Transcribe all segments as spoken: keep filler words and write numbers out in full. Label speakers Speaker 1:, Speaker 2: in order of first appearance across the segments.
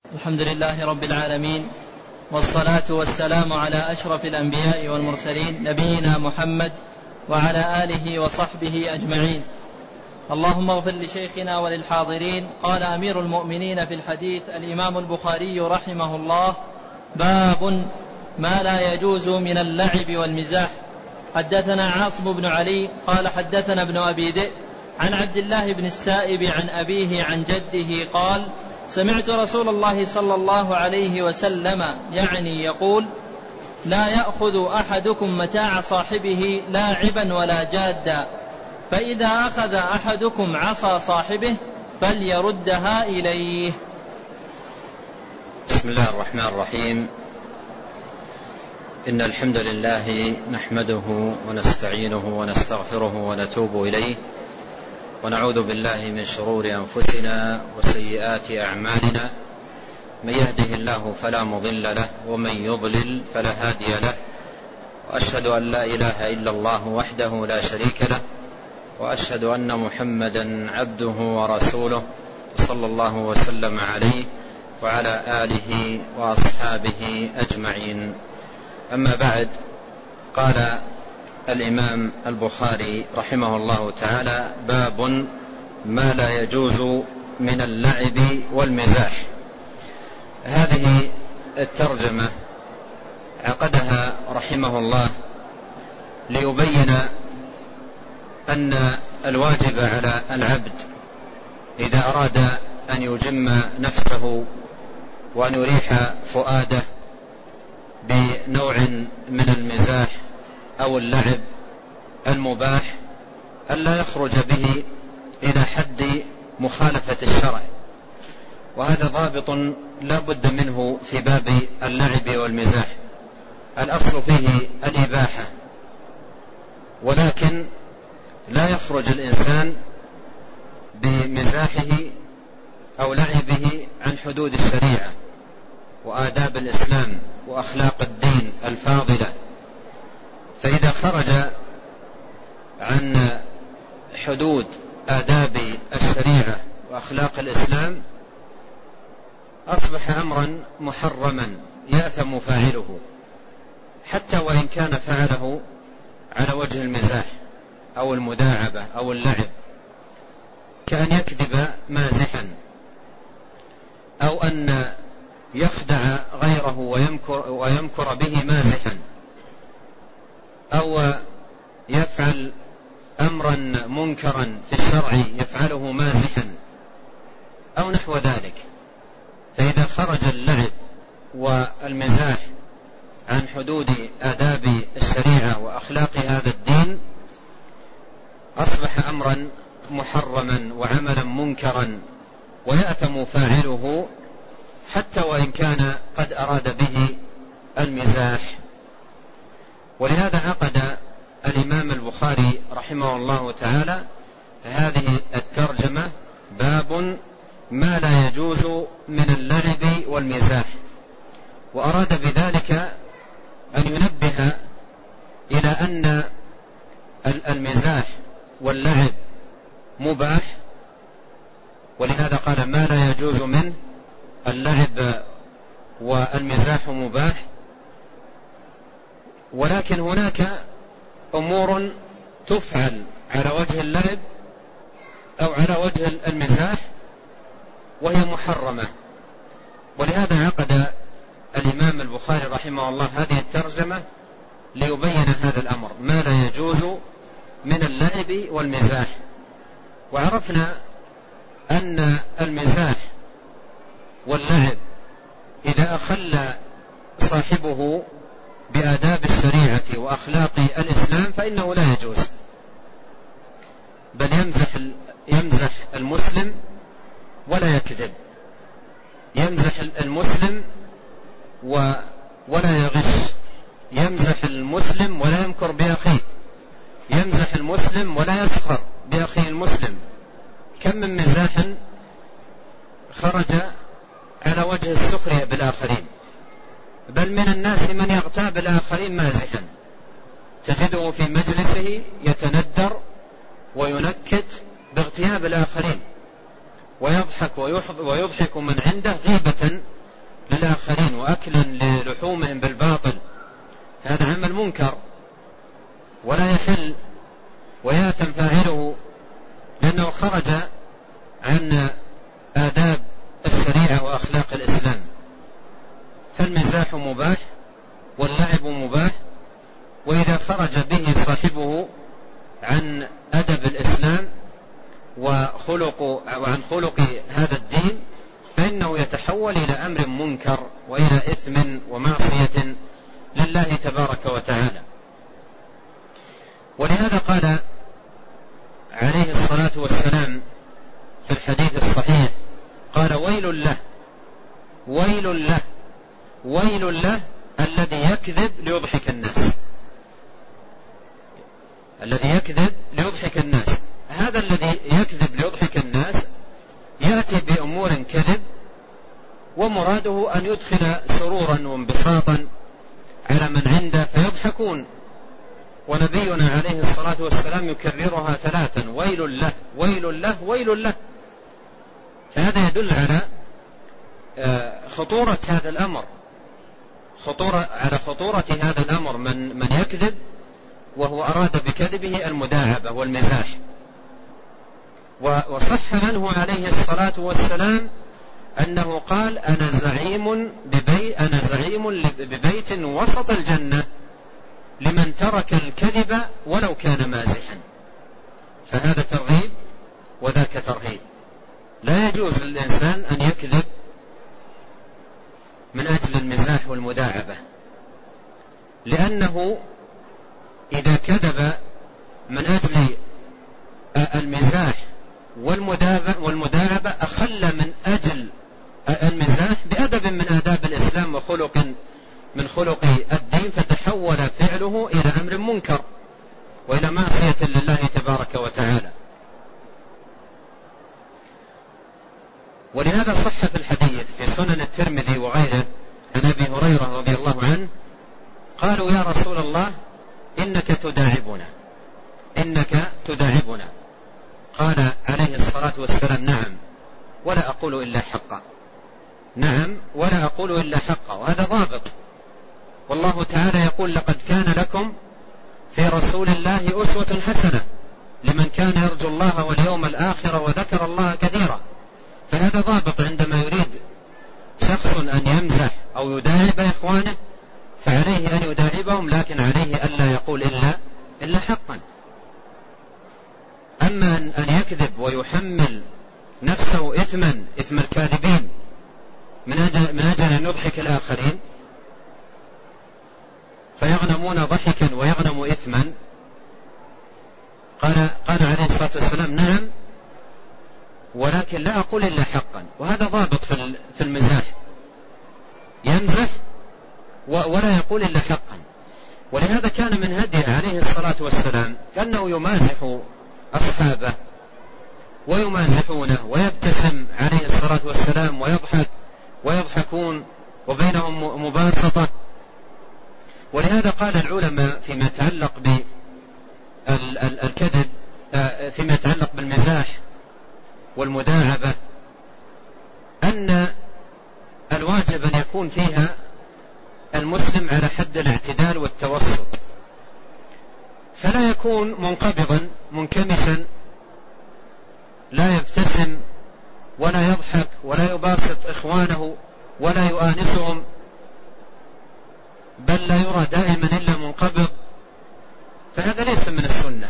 Speaker 1: الحمد لله رب العالمين، والصلاة والسلام على أشرف الأنبياء والمرسلين نبينا محمد وعلى آله وصحبه أجمعين. اللهم اغفر لشيخنا وللحاضرين. قال أمير المؤمنين في الحديث الإمام البخاري رحمه الله: باب ما لا يجوز من اللعب والمزاح. حدثنا عاصم بن علي قال حدثنا ابن أبي ذئب عن عبد الله بن السائب عن أبيه عن جده قال: سمعت رسول الله صلى الله عليه وسلم يعني يقول: لا يأخذ أحدكم متاع صاحبه لاعبا ولا جادا، فإذا أخذ أحدكم عصا صاحبه فليردها إليه.
Speaker 2: بسم الله الرحمن الرحيم. إن الحمد لله نحمده ونستعينه ونستغفره ونتوب إليه، ونعوذ بالله من شرور أنفسنا وسيئات أعمالنا. من يهده الله فلا مضل له، ومن يضلل فلا هادي له، وأشهد أن لا إله إلا الله وحده لا شريك له، وأشهد أن محمدا عبده ورسوله صلى الله وسلم عليه وعلى آله وأصحابه أجمعين. أما بعد، قال الإمام البخاري رحمه الله تعالى: باب ما لا يجوز من اللعب والمزاح. هذه الترجمة عقدها رحمه الله ليبين أن الواجب على العبد إذا أراد أن يجم نفسه وأن يريح فؤاده بنوع من المزاح أو اللعب المباح ألا يخرج به إلى حد مخالفة الشرع، وهذا ضابط لا بد منه في باب اللعب والمزاح. الأصل فيه الإباحة، ولكن لا يخرج الإنسان بمزاحه أو لعبه عن حدود الشريعة وآداب الإسلام وأخلاق الدين الفاضلة. فإذا خرج عن حدود آداب الشريعة وأخلاق الإسلام أصبح أمرا محرما يأثم فاعله، حتى وإن كان فعله على وجه المزاح أو المداعبة أو اللعب، كأن يكذب مازحا، أو أن يخدع غيره ويمكر, ويمكر به مازحا، أو يفعل أمرا منكرا في الشرع يفعله مازحا، أو نحو ذلك. فإذا خرج اللعب والمزاح عن حدود آداب الشريعة وأخلاق هذا الدين أصبح أمرا محرما وعملا منكرا ويأثم فاعله، حتى وإن كان قد أراد به المزاح. ولهذا عقد الإمام البخاري رحمه الله تعالى هذه الترجمة: باب ما لا يجوز من اللعب والمزاح، وأراد بذلك أن ينبه إلى أن المزاح واللعب مباح، ولهذا قال: ما لا يجوز منه اللعب والمزاح مباح. ولكن هناك أمور تفعل على وجه اللعب أو على وجه المزاح وهي محرمة، ولهذا عقد الإمام البخاري رحمه الله هذه الترجمة ليبين هذا الأمر: ما لا يجوز من اللعب والمزاح. وعرفنا أن المزاح واللعب إذا أخل صاحبه بآداب الشريعة وأخلاق الإسلام فإنه لا يجوز، بل يمزح يمزح المسلم ولا يكذب، يمزح المسلم ولا يغش، يمزح المسلم ولا يمكر بأخيه، يمزح المسلم ولا يسخر بأخيه المسلم. كم من مزاح خرج على وجه السخرية بالآخرين، بل من الناس من يغتاب الآخرين مازحا، تجده في مجلسه يتندر وينكت باغتياب الآخرين، ويضحك ويضحك من عنده غيبة الآخرين وأكل للحومهم بالباطل، هذا عمل منكر ولا يحل ويأثم فاعله، لأنه خرج عن آداب الشريعة وأخلاق الإسلام. فالمزاح مباح واللعب مباح، وإذا خرج به صاحبه عن أدب الإسلام وخلق وعن خلق هذا الدين فإنه يتحول إلى أمر منكر وإلى إثم ومعصية لله تبارك وتعالى. ولهذا قال عليه الصلاة والسلام في الحديث الصحيح، قال: ويل له ويل له ويل له الذي يكذب ليضحك الناس، الذي يكذب ليضحك الناس. هذا الذي يكذب ليضحك الناس يأتي بأمور كذب ومراده أن يدخل سرورا وانبساطا على من عنده فيضحكون، ونبينا عليه الصلاة والسلام يكررها ثلاثا: ويل له ويل له ويل له. فهذا يدل على خطورة هذا الأمر، خطورة على خطورة هذا الأمر، من من يكذب وهو أراد بكذبه المداعبة والمزاح. وصح عنه عليه الصلاة والسلام أنه قال: أنا زعيم ببيت أنا زعيم ببيت وسط الجنة لمن ترك الكذب ولو كان مازحا. فهذا ترغيب وذاك ترهيب. لا يجوز للإنسان أن يكذب من أجل المزاح والمداعبة، لأنه إذا كذب من أجل المزاح والمداعبة أخل من أجل المزاح بأدب من آداب الإسلام وخلق من خلق الدين، فتحول فعله إلى أمر منكر وإلى معصية لله تبارك وتعالى. ولهذا صح في الحديث في سنن الترمذي وغيره عن أبي هريرة رضي الله عنه، قالوا: يا رسول الله إنك تداعبنا إنك تداعبنا قال عليه الصلاة والسلام: نعم ولا أقول إلا حقا نعم ولا أقول إلا حقا. وهذا ضابط، والله تعالى يقول: لقد كان لكم في رسول الله أسوة حسنة لمن كان يرجو الله واليوم الآخر وذكر الله كثيرا. فهذا ضابط، عندما يريد شخص أن يمزح أو يداعب إخوانه فعليه أن يداعبهم، لكن عليه ألا يقول إلا, إلا حقا. أما أن يكذب ويحمل نفسه إثما إثم الكاذبين من أجل, من أجل أن يضحك الآخرين فيغنمون ضحكا ويغنم إثما، قال, قال عليه الصلاة والسلام: نعم ولكن لا أقول إلا حقا. وهذا ضابط في المزاح، يمزح ولا يقول إلا حقا. ولهذا كان من هديه عليه الصلاة والسلام كأنه يمازح أصحابه ويمازحونه ويبتسم عليه الصلاة والسلام ويضحك ويضحكون وبينهم مباسطة. ولهذا قال العلماء فيما يتعلق بالكذب، فيما يتعلق بالمزاح والمداعبة، أن الواجب أن يكون فيها المسلم على حد الاعتدال والتوسط، فلا يكون منقبضا منكمشا لا يبتسم ولا يضحك ولا يباسط إخوانه ولا يؤانسهم، بل لا يرى دائما إلا منقبض. فهذا ليس من السنة،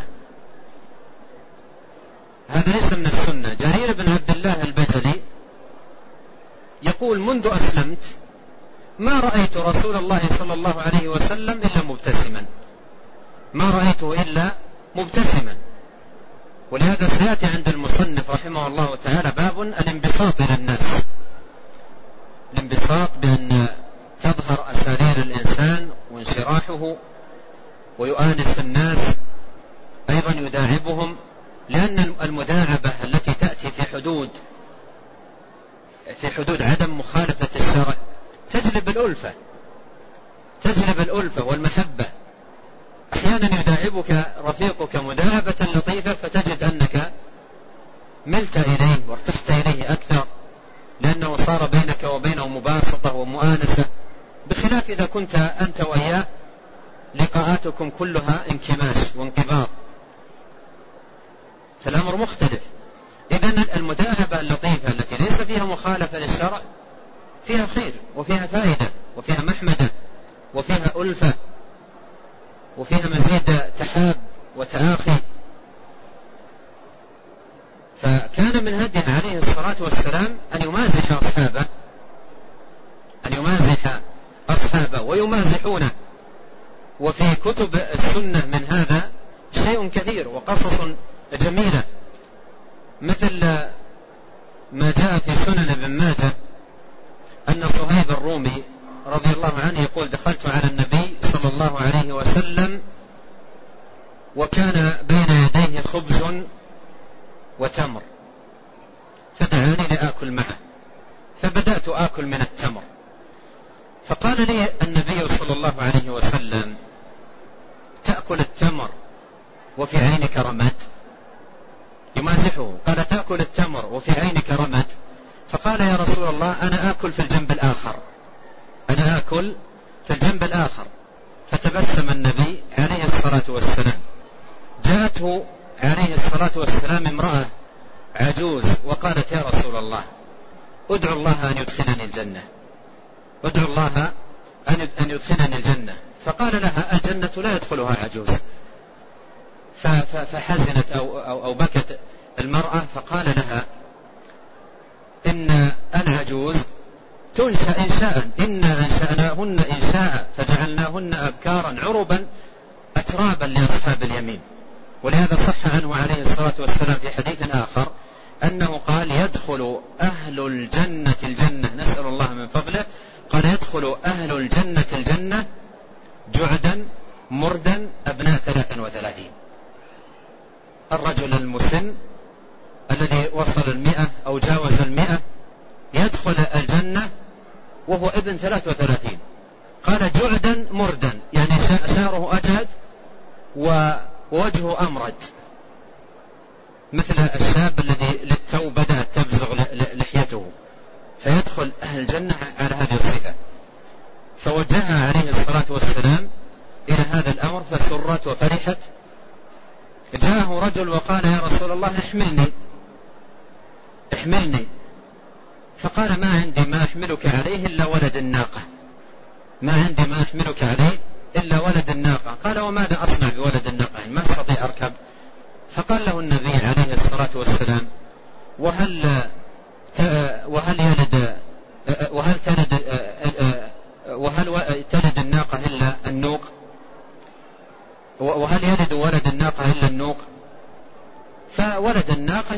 Speaker 2: هذا ليس من السنة. جرير بن عبد الله البجلي يقول: منذ أسلمت ما رأيت رسول الله صلى الله عليه وسلم إلا مبتسما، ما رأيته إلا مبتسما. ولهذا سيأتي عند المصنف رحمه الله تعالى باب الانبساط إلى الناس، الانبساط بأن تظهر أسارير الإنسان وانشراحه ويؤانس الناس، أيضا يداعبهم، لأن المداعبة التي تأتي في حدود في حدود عدم مخالفة الشرع تجلب الألفة تجلب الألفة والمحبة. أحيانا يداعبك رفيقك مداعبة لطيفة فتجد أنك ملت إليه وارتحت إليه أكثر، لأن لأنه صار بينك وبينه مباسطة ومؤانسة، بخلاف إذا كنت أنت وإياه لقاءاتكم كلها انكماش وانقباض، فالأمر مختلف. إذن المداهبة اللطيفة التي ليس فيها مخالفة للشرع فيها خير وفيها فائدة وفيها محمدة وفيها ألفة وفيها مزيد تحاب وتآخي. فكان من هديه عليه الصلاة والسلام أن يمازح أصحابه أن يمازح أصحابه ويمازحونه. وفي كتب السنة من هذا شيء كثير وقصص جميلة، مثل ما جاء في سنن ابن ماجه أن صهيب الرومي رضي الله عنه يقول: دخلت على النبي صلى الله عليه وسلم وكان بين يديه خبز وتمر، فدعاني لآكل معه، فبدأت آكل من التمر، فقال لي النبي صلى الله عليه وسلم: تأكل التمر وفي عينك رمد؟ يمازحه، قال: تأكل التمر وفي عينك رمد؟ فقال: يا رسول الله أنا آكل في الجنب الآخر، أنا آكل في الجنب الآخر. فتبسم النبي عليه الصلاة والسلام. جاءته عليه الصلاة والسلام امرأة عجوز وقالت: يا رسول الله ادعو الله أن يدخلني الجنة، ادعو الله أن يدخلني الجنة. فقال لها: الجنة لا يدخلها عجوز. فحزنت أو, أو, أو بكت المرأة، فقال لها: إن العجوز تنشأ إنشاء، إنا أنشأناهن إنشاء فجعلناهن أبكارا عربا أترابا لأصحاب اليمين. ولهذا صح عنه عليه الصلاة والسلام في حديث آخر أنه قال: يدخل أهل الجنة الجنة، نسأل الله من فضله، قال: يدخل أهل الجنة الجنة جعدا مردا أبناء ثلاثا وثلاثين. الرجل المسن الذي وصل المئة أو جاوز المئة يدخل الجنة وهو ابن ثلاث وثلاثين. قال: جعدا مردا، يعني شعره أجهد ووجهه أمرد، مثل الشاب الذي للتو بدأت تبزغ لحيته، فيدخل أهل الجنة على هذه الصفة. فوجهها عليه الصلاة والسلام إلى هذا الأمر فسرت وفرحت. جاءه رجل وقال: يا رسول الله احملني احملني فقال: ما عندي ما أحملك عليه إلا ولد الناقة، ما عندي ما أحملك عليه إلا ولد الناقة. قال: وماذا أصنع بولد الناقة؟ ما أستطيع أركب. فقال له النبي عليه الصلاة والسلام: وهل وهل يلد وهل تلد وهل تلد الناقة إلا النوق؟ وهل يلد ولد الناقة إلا النوق؟ فولد الناقة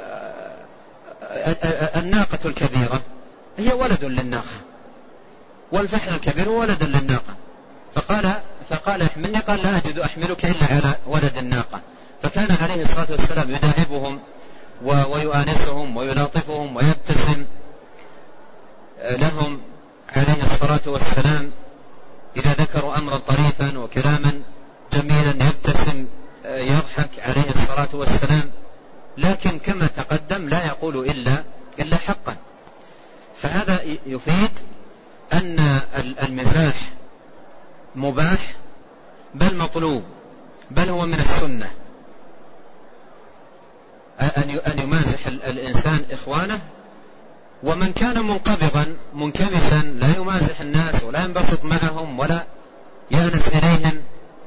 Speaker 2: الناقة الكبيرة هي ولد للناقة، والفحل الكبير ولد للناقة. فقال فقال احملني، قال: لا أجد أحملك إلا على ولد الناقة. فكان عليه الصلاة والسلام يداعبهم ويؤانسهم ويلاطفهم ويبتسم لهم عليه الصلاة والسلام. إذا ذكروا أمرا طريفا وكلاما جميلا يبتسم يضحك عليه الصلاة والسلام، لكن كما تقدم لا يقول إلا إلا حقا. فهذا يفيد أن المزاح مباح بل مطلوب، بل هو من السنة أن يمازح الإنسان إخوانه. ومن كان منقبضا منكمشا لا يمازح الناس ولا ينبسط معهم ولا يأنس إليهم،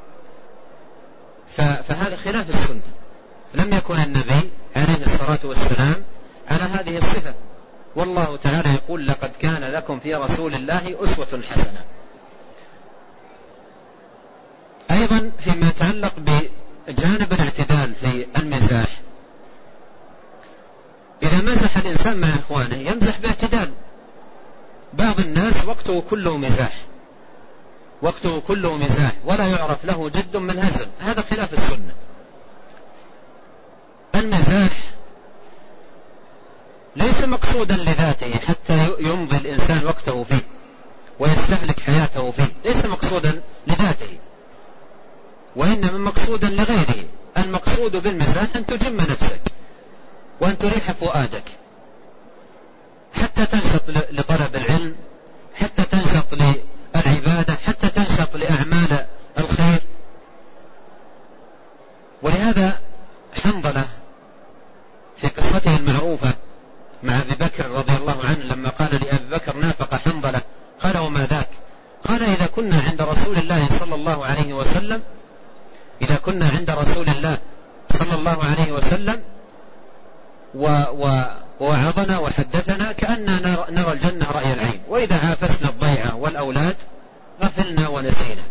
Speaker 2: فهذا خلاف السنة. لم يكن النبي عليه الصلاة والسلام على هذه الصفة. والله تعالى يقول: لقد كان لكم في رسول الله أسوة حسنة. أيضا فيما يتعلق بجانب الاعتدال في المزاح، إذا مزح الإنسان مع إخوانه يمزح باعتدال. بعض الناس وقته كله مزاح، وقته كله مزاح ولا يعرف له جد من هزل، هذا خلاف السنة. المزاح ليس مقصودا لذاته حتى يمضي الإنسان وقته فيه ويستهلك حياته فيه، ليس مقصودا لذاته، وإنما مقصودا لغيره. المقصود بالمزاح أن تجم نفسك وأن تريح فؤادك، حتى حتى تنشط لطلب العلم، حتى تنشط للعبادة، حتى تنشط لأعمال الخير. ولهذا حنظلة في قصته المعروفة مع أبي بكر رضي الله عنه لما قال لأبي بكر نافق حنظلة، قال وما ذاك؟ قال إذا كنا عند رسول الله صلى الله عليه وسلم إذا كنا عند رسول الله صلى الله عليه وسلم ووعظنا وحدثنا كأننا نرى الجنة رأي العين، وإذا عافسنا الضيعة والأولاد غفلنا ونسينا.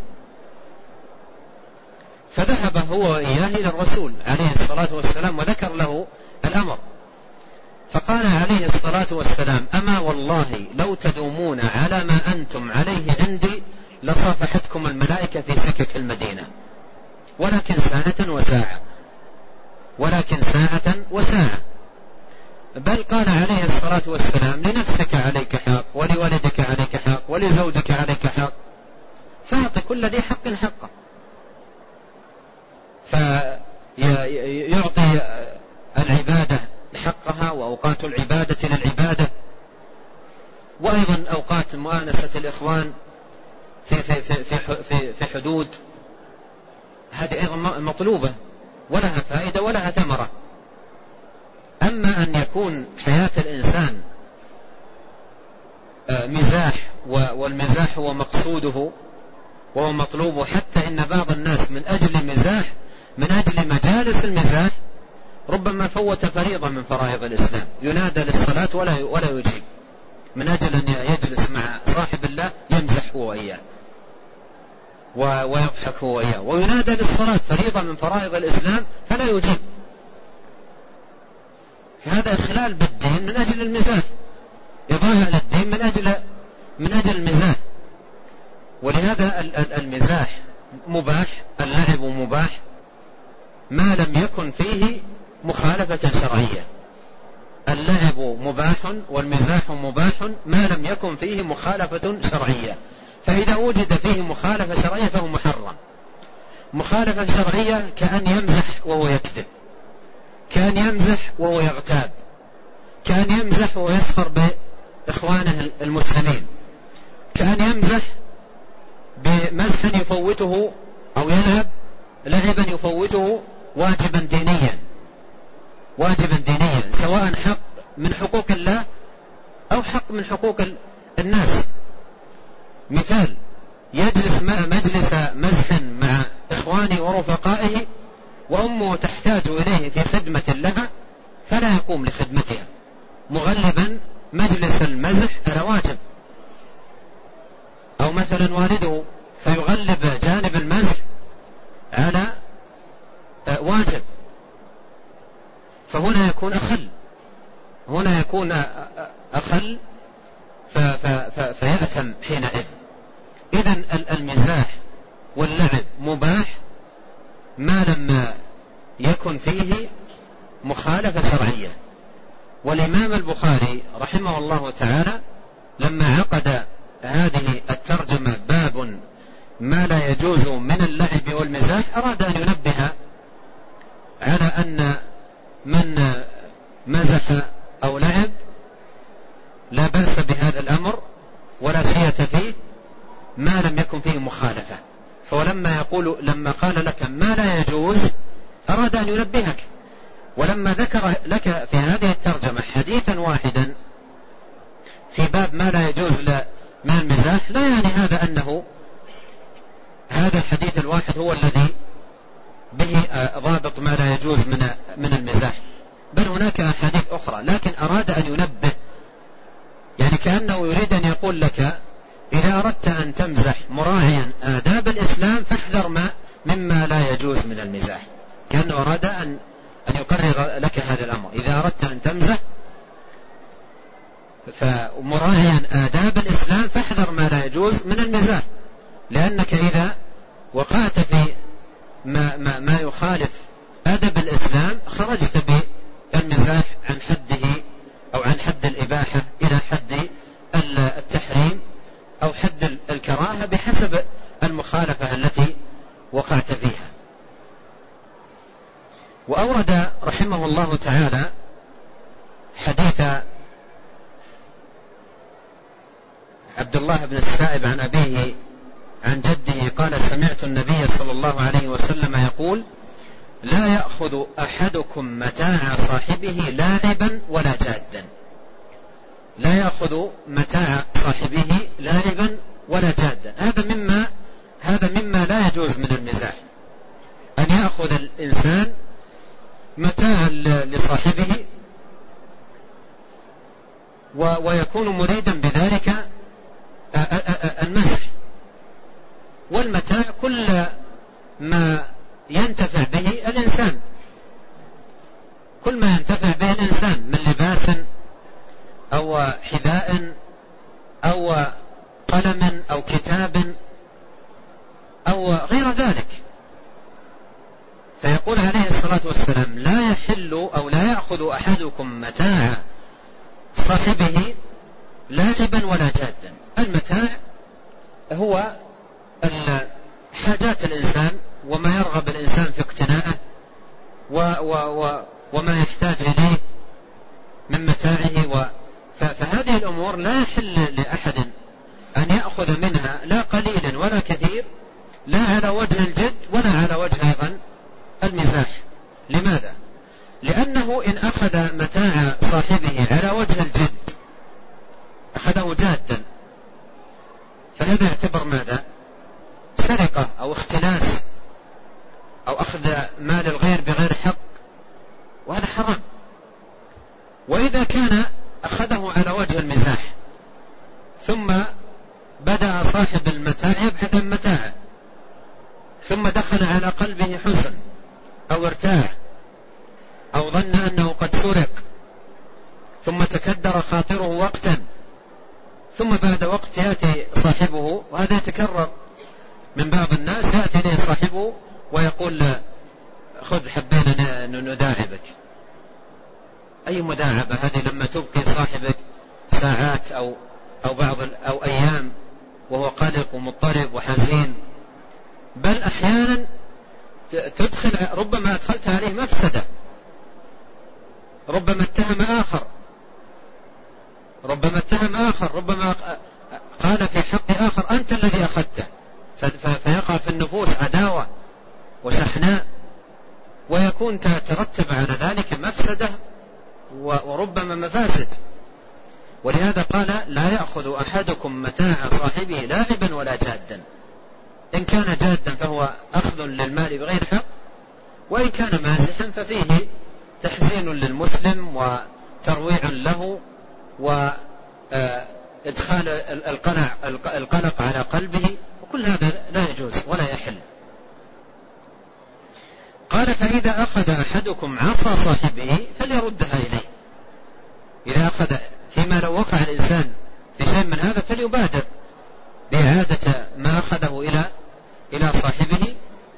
Speaker 2: فذهب هو وإياه إلى الرسول عليه الصلاة والسلام وذكر له الأمر، فقال عليه الصلاة والسلام أما والله لو تدومون على ما أنتم عليه عندي لصافحتكم الملائكة في سكك المدينة، ولكن ساعة وساعة ولكن ساعة وساعة. بل قال عليه الصلاة والسلام لنفسك عليك حق، ولولدك عليك حق، ولزوجك عليك حق، فأعط كل ذي حق حقه. فيعطي العبادة حقها وأوقات العبادة للعبادة، وأيضا أوقات مؤانسة الإخوان في, في, في, في, في حدود، هذه أيضا مطلوبة ولها فائدة ولها ثمرة. أما أن يكون حياة الإنسان مزاح، والمزاح هو مقصوده وهو مطلوبه، حتى إن بعض الناس من أجل مزاح من أجل مجالس المزاح ربما فوت فريضة من فرائض الإسلام، ينادى للصلاة ولا ولا يجيب، من أجل أن يجلس مع صاحب الله يمزح هو وإياه ويضحك هو وإياه، وينادى للصلاة فريضة من فرائض الإسلام فلا يجيب. فهذا إخلال بالدين من أجل المزاح، إضاعة للدين من أجل من أجل المزاح. ولهذا المزاح مباح، اللعب مباح ما لم يكن فيه مخالفة شرعية. اللعب مباح والمزاح مباح ما لم يكن فيه مخالفة شرعية، فإذا وجد فيه مخالفة شرعية فهو محرم. مخالفة شرعية كأن يمزح وهو يكذب، كان يمزح وهو يغتاب، كان يمزح وهو يسخر بإخوانه المسلمين، كان يمزح بمزح يفوته أو يلعب لعبا يفوته واجبا دينيا واجبا دينيا سواء حق من حقوق الله أو حق من حقوق الناس. مثال، يجلس مجلس مزح مع إخوانه ورفقائه وأمه تحتاج إليه في خدمة لها فلا يقوم لخدمتها، مغلبا مجلس المزح على واجب. أو مثلا والده فيغلب جانب المزح على واجب، فهنا يكون أخل هنا يكون أخل فيأثم حينئذ. إذن المزاح واللعب مباح ما لم يكن فيه مخالفة شرعية. والإمام البخاري رحمه الله تعالى لما عقد هذه الترجمة باب ما لا يجوز من اللعب والمزاح أراد أن ينبه على أن من مزح أو لعب لا بأس بهذا الأمر ولا شيء فيه ما لم يكن فيه مخالفة. فلما يقول لما قال لك ما لا يجوز أراد أن ينبهك، ولما ذكر لك في هذه الترجمة حديثا واحدا في باب ما لا يجوز من المزاح لا يعني هذا أنه هذا الحديث الواحد هو الذي به ضابط ما لا يجوز من من المزاح، بل هناك أحاديث أخرى، لكن أراد أن ينبه، يعني كأنه يريد أن يقول لك إذا أردت أن تمزح مراعيا آداب الإسلام فاحذر ما مما لا يجوز من المزاح. كأنه أراد أن أن يقرر لك هذا الأمر، إذا أردت أن تمزح فمراعيا آداب الإسلام فاحذر ما لا يجوز من المزاح، لأنك إذا وقعت في ما, ما, ما يخالف أدب الإسلام خرجت بالمزاح عن حده أو عن حد الإباحة إلى حد التحريم أو حد الكراهة بحسب المخالفة التي وقعت فيها. وأورد رحمه الله تعالى حديث عبد الله بن السائب عن أبيه عن جده قال سمعت النبي صلى الله عليه وسلم يقول لا يأخذ أحدكم متاع صاحبه لاعبا ولا جادا. لا يأخذ متاع صاحبه لاعبا ولا جادا، هذا مما هذا مما لا يجوز من المزاح، أن يأخذ الإنسان متاعا لصاحبه ويكون مريدا بذلك المزح. والمتاع كل ما ينتفع به الإنسان، كل ما ينتفع به الإنسان من لباس أو حذاء أو قلم أو كتاب أو غير ذلك. فيقول عليه الصلاة والسلام لا يحل أو لا يأخذ أحدكم متاع صاحبه لاعبا ولا جادا. المتاع هو حاجات الإنسان وما يرغب الإنسان في اقتناءه و و و وما يحتاج إليه من متاعه و فهذه الأمور لا يحل لأحد أن يأخذ منها لا قليلا ولا كثير، لا على وجه الجد ولا على وجه أيضا المزاح. لماذا؟ لأنه إن أخذ متاع صاحبه على وجه الجد أخذه جادا فهذا يعتبر ماذا؟ سرقة أو اختلاس أو أخذ مال الغير بغير حق، وهذا حرام. وإذا كان أخذه على وجه المزاح ثم بدأ صاحب المتاع يبحث عن متاعه ثم دخل على قلبه حزن أو ارتاع أو ظن أنه قد سرق ثم تكدر خاطره وقتا، ثم بعد وقت يأتي صاحبه، وهذا يتكرر من بعض الناس، يأتي إليه صاحبه ويقول خذ حبينا نداعبك. أي مداعبة هذه لما تبقي صاحبك ساعات أو أو بعض أو أيام وهو قلق ومضطرب وحزين، بل أحيانا تدخل ربما أدخلت عليه مفسدة، ربما اتهم آخر ربما اتهم آخر ربما قال في حق آخر أنت الذي أخذته، فيقع في النفوس عداوة وشحناء، ويكون ترتب على ذلك مفسدة وربما مفاسد. ولهذا قال لا يأخذ أحدكم متاع صاحبه لاعبا ولا جادا. إن كان جادا فهو أخذ للمال بغير حق، وإن كان مازحا ففيه تحزين للمسلم وترويع له وإدخال القلق على قلبه، وكل هذا لا يجوز ولا يحل. قال فإذا أخذ أحدكم عصا صاحبه فليردها إليه. إذا أخذ فيما لو وقع الإنسان في شيء من هذا فليبادر بإعادة ما أخذه إلى إلى صاحبه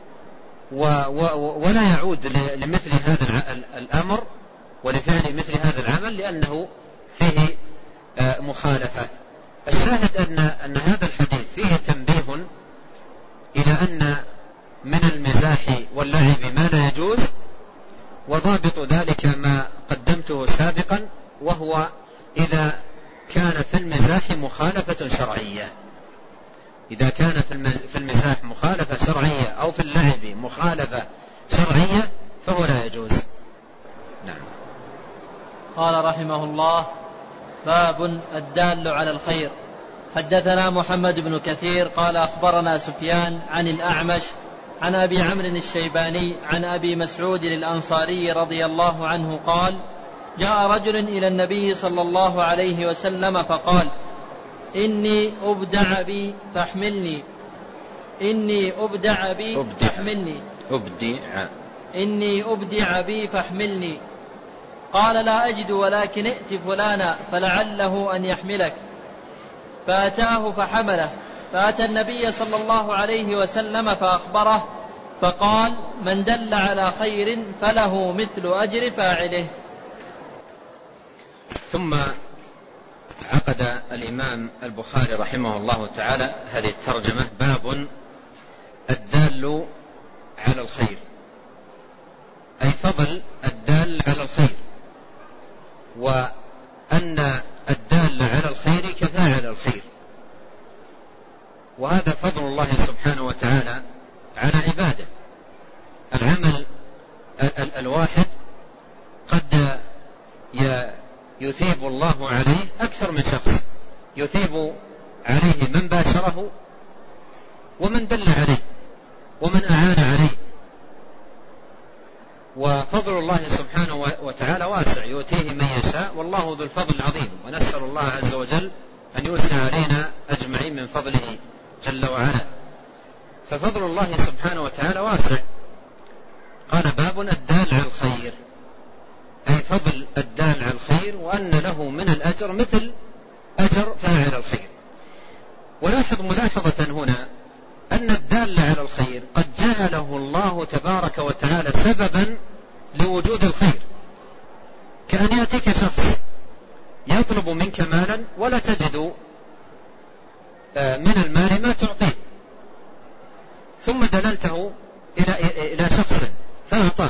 Speaker 2: ولا يعود لمثل هذا الأمر ولفعل مثل هذا العمل، لأنه فيه مخالفة. الشاهد أن أن هذا الحديث فيه تنبيه إلى أن من المزاح واللعب ما لا يجوز، وضابط ذلك ما قدمته سابقا، وهو إذا كان في المزاح مخالفة شرعية. إذا كان في المزاح مخالفة شرعية أو في اللعب مخالفة شرعية فهو لا يجوز. نعم.
Speaker 1: قال رحمه الله: باب الدال على الخير. حدثنا محمد بن كثير قال أخبرنا سفيان عن الأعمش عن أبي عمرو الشيباني عن أبي مسعود الأنصاري رضي الله عنه قال: جاء رجل إلى النبي صلى الله عليه وسلم فقال: إني أبدع بي فاحملني إني أبدع بي
Speaker 2: أبدع
Speaker 1: فاحملني
Speaker 2: أبدع
Speaker 1: إني أبدع بي فاحملني. قال: لا أجد ولكن ائت فلانا فلعله أن يحملك. فأتاه فحمله، فأتى النبي صلى الله عليه وسلم فأخبره، فقال: من دل على خير فله مثل أجر فاعله.
Speaker 2: ثم عقد الإمام البخاري رحمه الله تعالى هذه الترجمة: باب الدال على الخير، أي فضل الدال على الخير، وأن الدال على الخير كفاعل الخير، أكثر من شخص يثيب عليه من باشره ومن دل عليه ومن أعان عليه. وفضل الله سبحانه وتعالى واسع يؤتيه من يشاء، والله ذو الفضل العظيم، ونسأل الله عز وجل أن يوسع علينا أجمعين من فضله جل وعلا. ففضل الله سبحانه وتعالى واسع. قال باب الدال على الخير، أي فضل الدال على الخير، وأن له من الأجر مثل أجر فاعل الخير. ولاحظ ملاحظة هنا أن الدال على الخير قد جعله الله تبارك وتعالى سببا لوجود الخير، كأن يأتيك شخص يطلب منك مالا ولا تجد من المال ما تعطيه، ثم دللته إلى إلى شخص فأعطاه،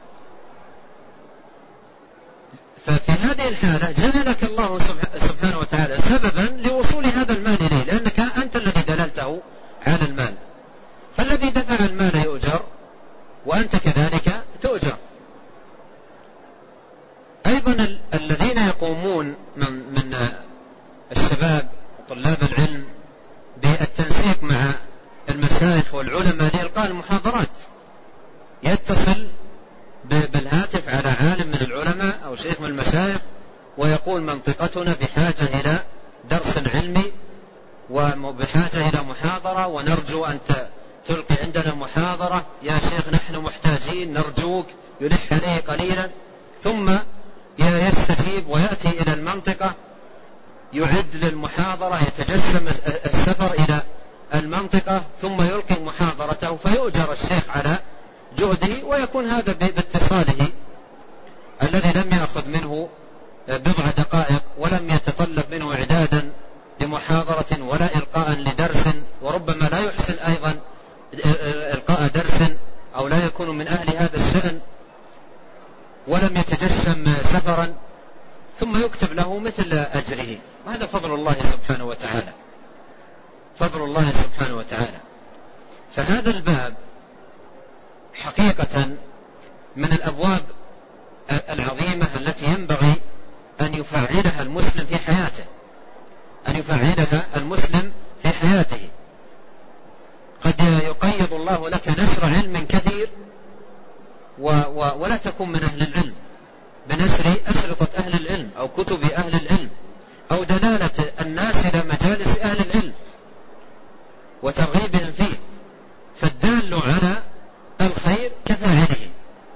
Speaker 2: ففي هذه الحالة جعلك الله سبحانه وتعالى سببا لوصول هذا المال إليه، لأنك أنت الذي دللته على المال، فالذي دفع المال يؤجر وأنت كذلك تؤجر. أيضا الذين يقومون من, من الشباب وطلاب العلم بالتنسيق مع المشايخ والعلماء لإلقاء المحاضرات، يتصل بالهاتف على عالم من العلماء أو شيخ من المشايخ ويقول منطقتنا بحاجة إلى درس علمي وبحاجة إلى محاضرة، ونرجو أن تلقي عندنا محاضرة يا شيخ، نحن محتاجين، نرجوك. يلح عليه قليلا ثم يستجيب ويأتي إلى المنطقة، يعد للمحاضرة، يتجسم السفر إلى المنطقة ثم يلقي محاضرته، فيؤجر الشيخ على جهده، ويكون هذا باتصاله الذي لم يأخذ منه بضع دقائق ولم يتطلب منه إعدادا لمحاضرة ولا إلقاء لدرس، وربما لا يحسن أيضا إلقاء درس أو لا يكون من أهل هذا الشأن، ولم يتجشم سفرا، ثم يكتب له مثل أجره. وهذا فضل الله سبحانه وتعالى، فضل الله سبحانه وتعالى. فهذا الباب حقيقة من الأبواب العظيمة التي ينبغي أن يفعلها المسلم في حياته، أن يفعلها المسلم في حياته. قد يقيض الله لك نشر علم كثير و و ولا تكون من أهل العلم، بنشر أشرطة أهل العلم أو كتب أهل العلم أو دلالة الناس إلى مجالس أهل العلم وترغيبهم فيه، فالدال على الخير كفاعله.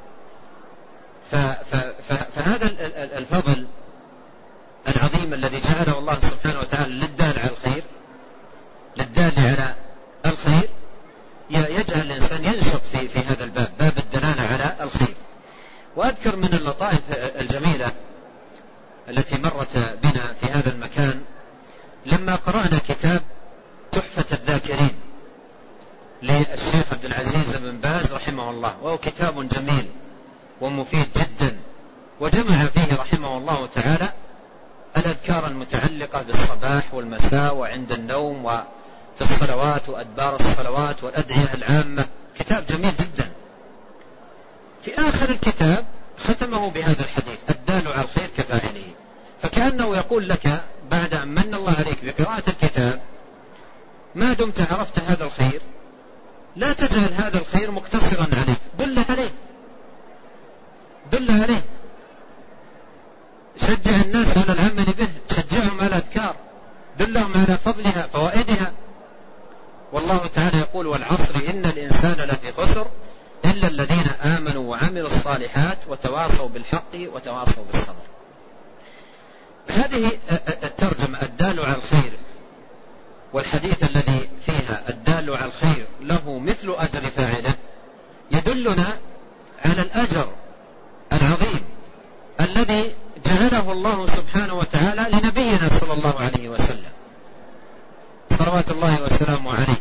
Speaker 2: فهذا الفضل العظيم الذي جعله الله سبحانه وتعالى للدال على الخير، للدال على الخير، يجعل الإنسان ينشط في, في هذا الباب، باب الدلالة على الخير. وأذكر من اللطائف الجميلة التي مرت بنا في هذا المكان لما قرأنا كتاب تحفة الذاكرين للشيخ عبد العزيز بن باز رحمه الله، وهو كتاب جميل ومفيد جدا، وجمع فيه رحمه الله تعالى الأذكار المتعلقة بالصباح والمساء وعند النوم وفي الصلوات وأدبار الصلوات والأدعية العامة. كتاب جميل جدا. في آخر الكتاب ختمه بهذا الحديث: الدال على الخير كفاعله. فكأنه يقول لك بعد أن من الله عليك بقراءة الكتاب، ما دمت عرفت هذا الخير لا تجعل هذا الخير مقتصرا عليك، دل عليه، دل عليه، شجع الناس على العمل به، شجعهم على الأذكار، دلهم على فضلها فوائدها. والله تعالى يقول: والعصر إن الإنسان لفي خسر إلا الذين آمنوا وعملوا الصالحات وتواصوا بالحق وتواصوا بالصبر. هذه الترجمة الدال على الخير والحديث الذي فيها الدال على الخير له مثل أجر فاعله يدلنا على الأجر العظيم الذي جعله الله سبحانه وتعالى لنبينا صلى الله عليه وسلم صلوات الله وسلامه عليه.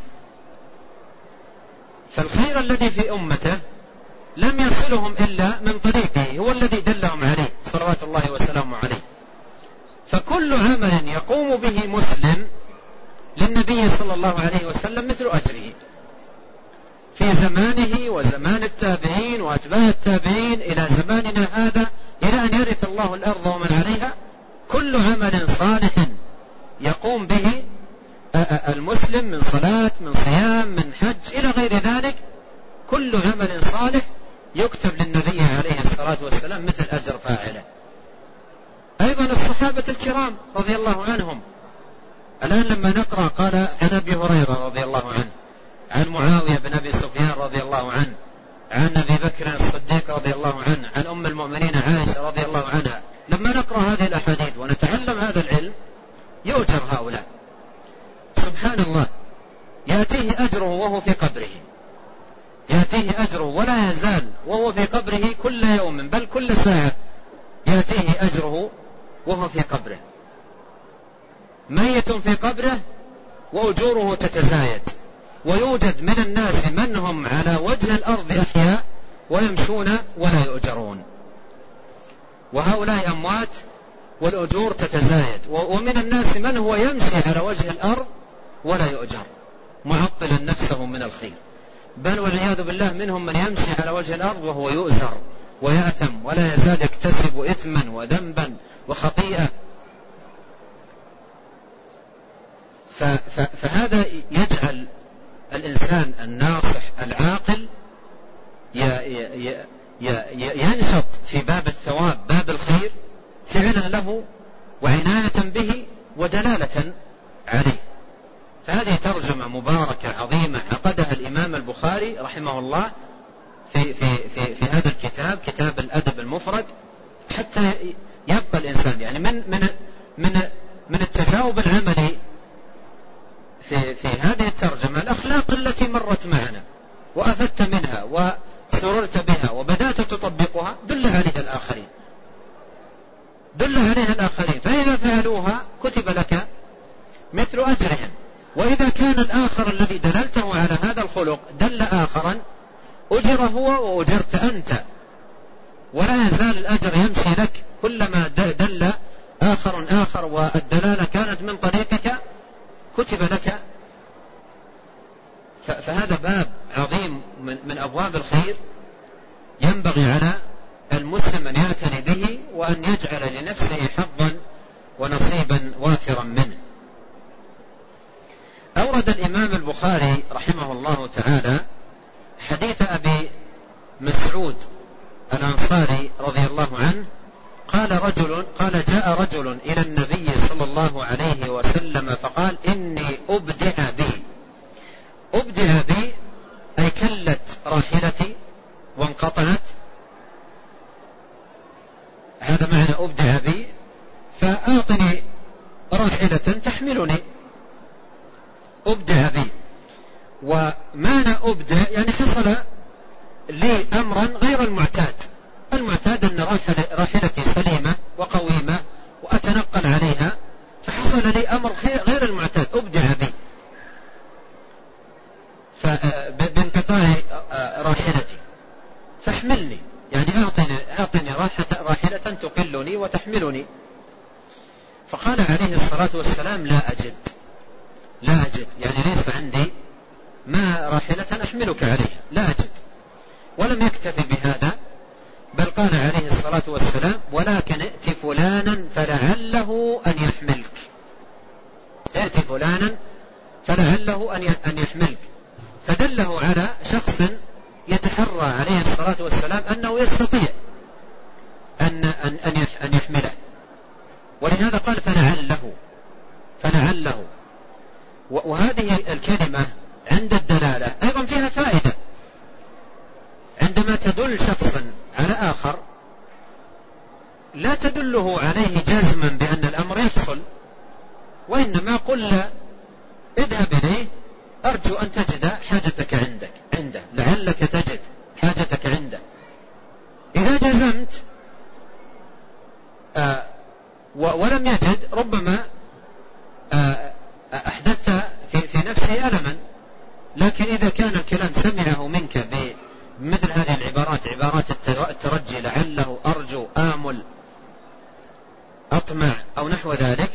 Speaker 2: فالخير الذي في أمته لم يصلهم إلا من طريقه، هو الذي دلهم عليه صلوات الله وسلامه عليه. فكل عمل يقوم به مسلم للنبي صلى الله عليه وسلم مثل أجره في زمانه وزمان التابعين وأتباع التابعين إلى زماننا هذا، إلى أن يرث الله الأرض ومن عليها، كل عمل صالح يقوم به المسلم من صلاة من صيام من حج إلى غير ذلك، كل عمل صالح يكتب للنبي عليه الصلاة والسلام مثل أجر فاعله. أيضا الصحابة الكرام رضي الله عنهم، الآن لما نقرأ قال عن أبي هريرة رضي الله عنه، عن معاوية بن أبي سفيان رضي الله عنه، عن أبي بكر الصديق رضي الله عنه، عن أم المؤمنين عائشة رضي الله عنها، لما نقرأ هذه الأحاديث ونتعلم هذا العلم يؤجر هؤلاء. سبحان الله، يأتيه أجره وهو في قبره، يأتيه أجره ولا يزال وهو في قبره كل يوم بل كل ساعة يأتيه أجره وهو في قبره، ميت في قبره وأجوره تتزايد. ويوجد من الناس من هم على وجه الأرض أحياء ويمشون ولا يؤجرون، وهؤلاء أموات والأجور تتزايد. ومن الناس من هو يمشي على وجه الأرض ولا يؤجر معطلا نفسه من الخير، بل والعياذ بالله منهم من يمشي على وجه الأرض وهو يؤزر ويأثم ولا يزال يكتسب إثما وذنبا وخطيئة. فهذا يجعل الإنسان الناصح العاقل ينشط في باب الثواب باب الخير فعلا له وعناية به ودلالة عليه. فهذه ترجمة مباركة عظيمة عقدها الإمام البخاري رحمه الله في, في, في, في هذا الكتاب، كتاب الأدب المفرد، حتى يبقى الإنسان يعني من, من, من, من التجاوب العملي في, في هذه الترجمة الأخلاق التي مرت معنا وأفدت منها وسررت بها وبدأت تطبقها، دل عليها الآخرين، دل عليها الآخرين، فإذا فعلوها كتب لك مثل أجرهم. وإذا كان الآخر الذي دللته على هذا الخلق دل آخرا أجر هو وأجرت أنت، ولا يزال الأجر يمشي لك كلما دل آخر آخر والدلالة كانت من طريقك كتب لك. فهذا باب عظيم من أبواب الخير ينبغي على المسلم أن يعتني به وأن يجعل لنفسه حظا ونصيبا وافرا منه. أورد الإمام البخاري رحمه الله تعالى حديث أبي مسعود الأنصاري رضي الله عنه قال رجل قال جاء رجل إلى النبي صلى الله عليه وسلم فقال إني أبدع بي. أبدع بي أي كلت راحلتي وانقطعت، هذا معنى أبدع بي، فأعطني راحلة تحملني. أبدع بي، ومعنى أبدع يعني حصل لي أمرا غير المعتاد. المعتاد أن راحلتي سليمة وقويمة وأتنقل عليها، فحصل لي أمر غير المعتاد أبدع بي بانقطاع راحلتي فاحملني، يعني أعطني, أعطني راحلة تقلني وتحملني. فقال عليه الصلاة والسلام لا أجد لا أجد يعني ليس عندي ما راحلة أحملك عليها، لا أجد. ولم يكتفي بهذا بل قال عليه الصلاة والسلام ولكن ائت فلانا فلعله أن يحملك، ائت فلانا فلعله أن يحملك، فدله على شخص يتحرى عليه الصلاة والسلام أنه يستطيع أن, أن, أن يحمله، ولهذا قال فلعله فلعله. وهذه الكلمة عند الدلالة أيضا فيها فائدة، عندما تدل شخصا على آخر لا تدله عليه جزما بأن الأمر يحصل، وإنما قل اذهب إليه أرجو أن تجد حاجتك عندك عنده، لعلك تجد حاجتك عنده. إذا جزمت آه ولم يجد ربما آه أحدثت في, في نفسه ألما، لكن إذا كان الكلام سمعه منك بمثل هذه العبارات، عبارات الترجي لعله أرجو آمل أطمع أو نحو ذلك،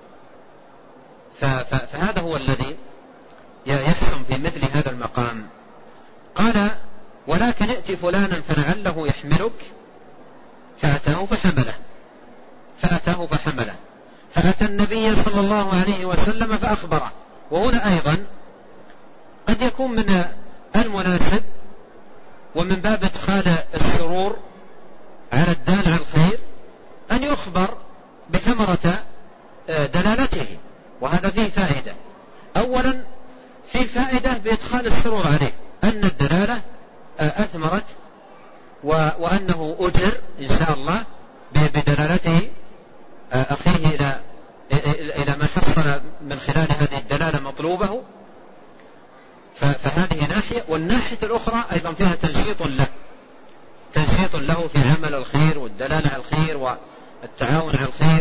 Speaker 2: فهذا هو الذي يحسن في مثل هذا المقام. قال ولكن ائت فلانا فلعله يحملك، فأتاه فحمله فأتاه فحمله فأتى النبي صلى الله عليه وسلم فأخبره. وهنا أيضا قد يكون من المناسب ومن باب إدخال السرور على الدال على الخير أن يخبر بثمرة دلالته، وهذا فيه فائدة. أولا في فائدة بإدخال السرور عليه أن الدلالة أثمرت وأنه أجر إن شاء الله بدلالته أخيه إلى إلى ما حصل من خلال هذه الدلالة مطلوبه. فهذه ناحية، والناحية الأخرى أيضا فيها تنشيط له تنشيط له في عمل الخير والدلالة على الخير والتعاون على الخير،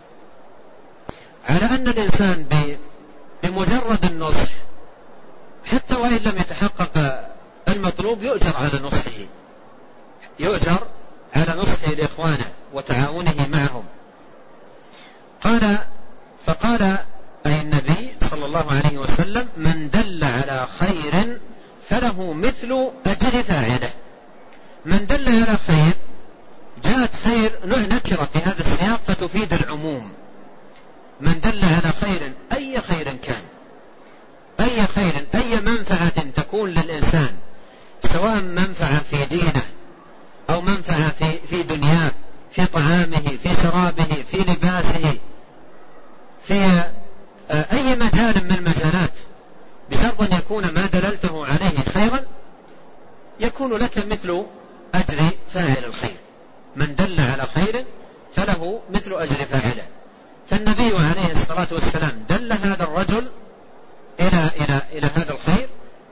Speaker 2: على أن الإنسان بمجرد النصح حتى وإن لم يتحقق المطلوب يؤجر على نصحه يؤجر على نصحه لإخوانه وتعاونه معهم. قال فقال أي النبي صلى الله عليه وسلم: من دل على خير فله مثل أجر فاعله. من دل على خير، جاءت خير نكرة في هذا السياق فتفيد العموم. من دل على خير أي خير كان، أي خير أي منفعة تكون للإنسان، سواء منفعة في دينه أو منفعة في, في دنياه، في طعامه، في شرابه، في لباسه، في أي مجال من المجالات، بشرط أن يكون ما دللته عليه خيرا يكون لك مثل أجر فاعل الخير. من دل على خير فله مثل أجر فاعله. فالنبي عليه الصلاة والسلام دل هذا الرجل إلى, إلى, إلى هذا الخير،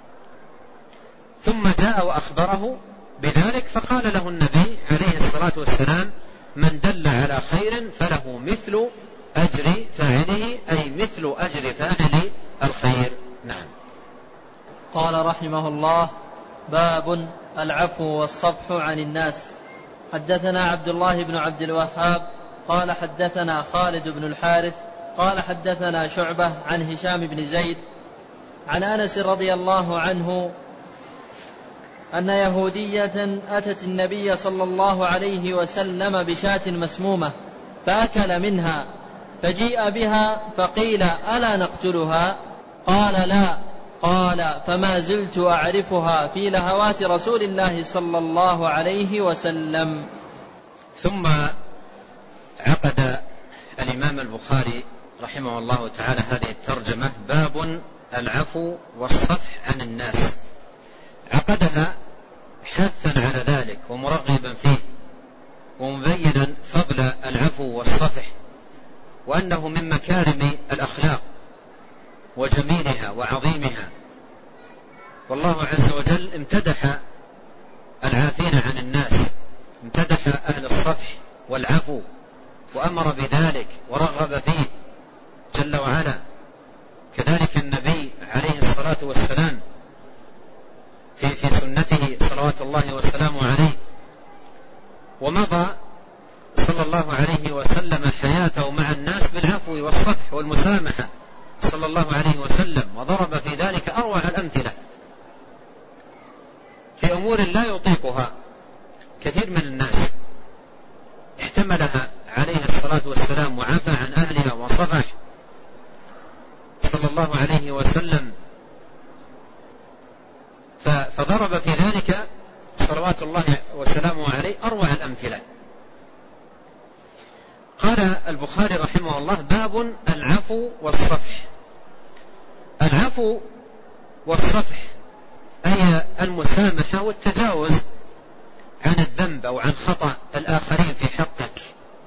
Speaker 2: ثم جاء وأخبره بذلك، فقال له النبي عليه الصلاة والسلام: من دل على خير فله مثل أجر فاعله، أي مثل أجر فاعل الخير. نعم.
Speaker 1: قال رحمه الله: باب العفو والصفح عن الناس. حدثنا عبد الله بن عبد الوهاب قال حدثنا خالد بن الحارث قال حدثنا شعبة عن هشام بن زيد عن أنس رضي الله عنه أن يهودية أتت النبي صلى الله عليه وسلم بشاة مسمومة فأكل منها، فجيء بها فقيل: ألا نقتلها؟ قال: لا. قال: فما زلت أعرفها في لهوات رسول الله صلى الله عليه وسلم.
Speaker 2: ثم عقد الإمام البخاري رحمه الله تعالى هذه الترجمة: باب العفو والصفح عن الناس. عقدها حثا على ذلك ومرغبا فيه، ومبينا فضل العفو والصفح، وأنه من مكارم الأخلاق وجميلها وعظيمها. والله عز وجل امتدح العافين عن الناس، امتدح أهل الصفح والعفو وأمر بذلك ورغب فيه جل وعلا. كذلك النبي عليه الصلاة والسلام في, في سنته صلوات الله وسلامه عليه، ومضى صلى الله عليه وسلم حياته مع الناس بالعفو والصفح والمسامحة صلى الله عليه وسلم، وضرب في ذلك أروع الأمثلة في أمور لا يطيقها كثير من الناس، احتملها عليه الصلاة والسلام وعفى عن أهلها وصفح صلى الله عليه وسلم. فضرب في ذلك صلوات الله وسلامه عليه أروع الأمثلة. قال البخاري رحمه الله: باب العفو والصفح. العفو والصفح أي المسامحة والتجاوز عن الذنب أو عن خطأ الآخرين في حقك.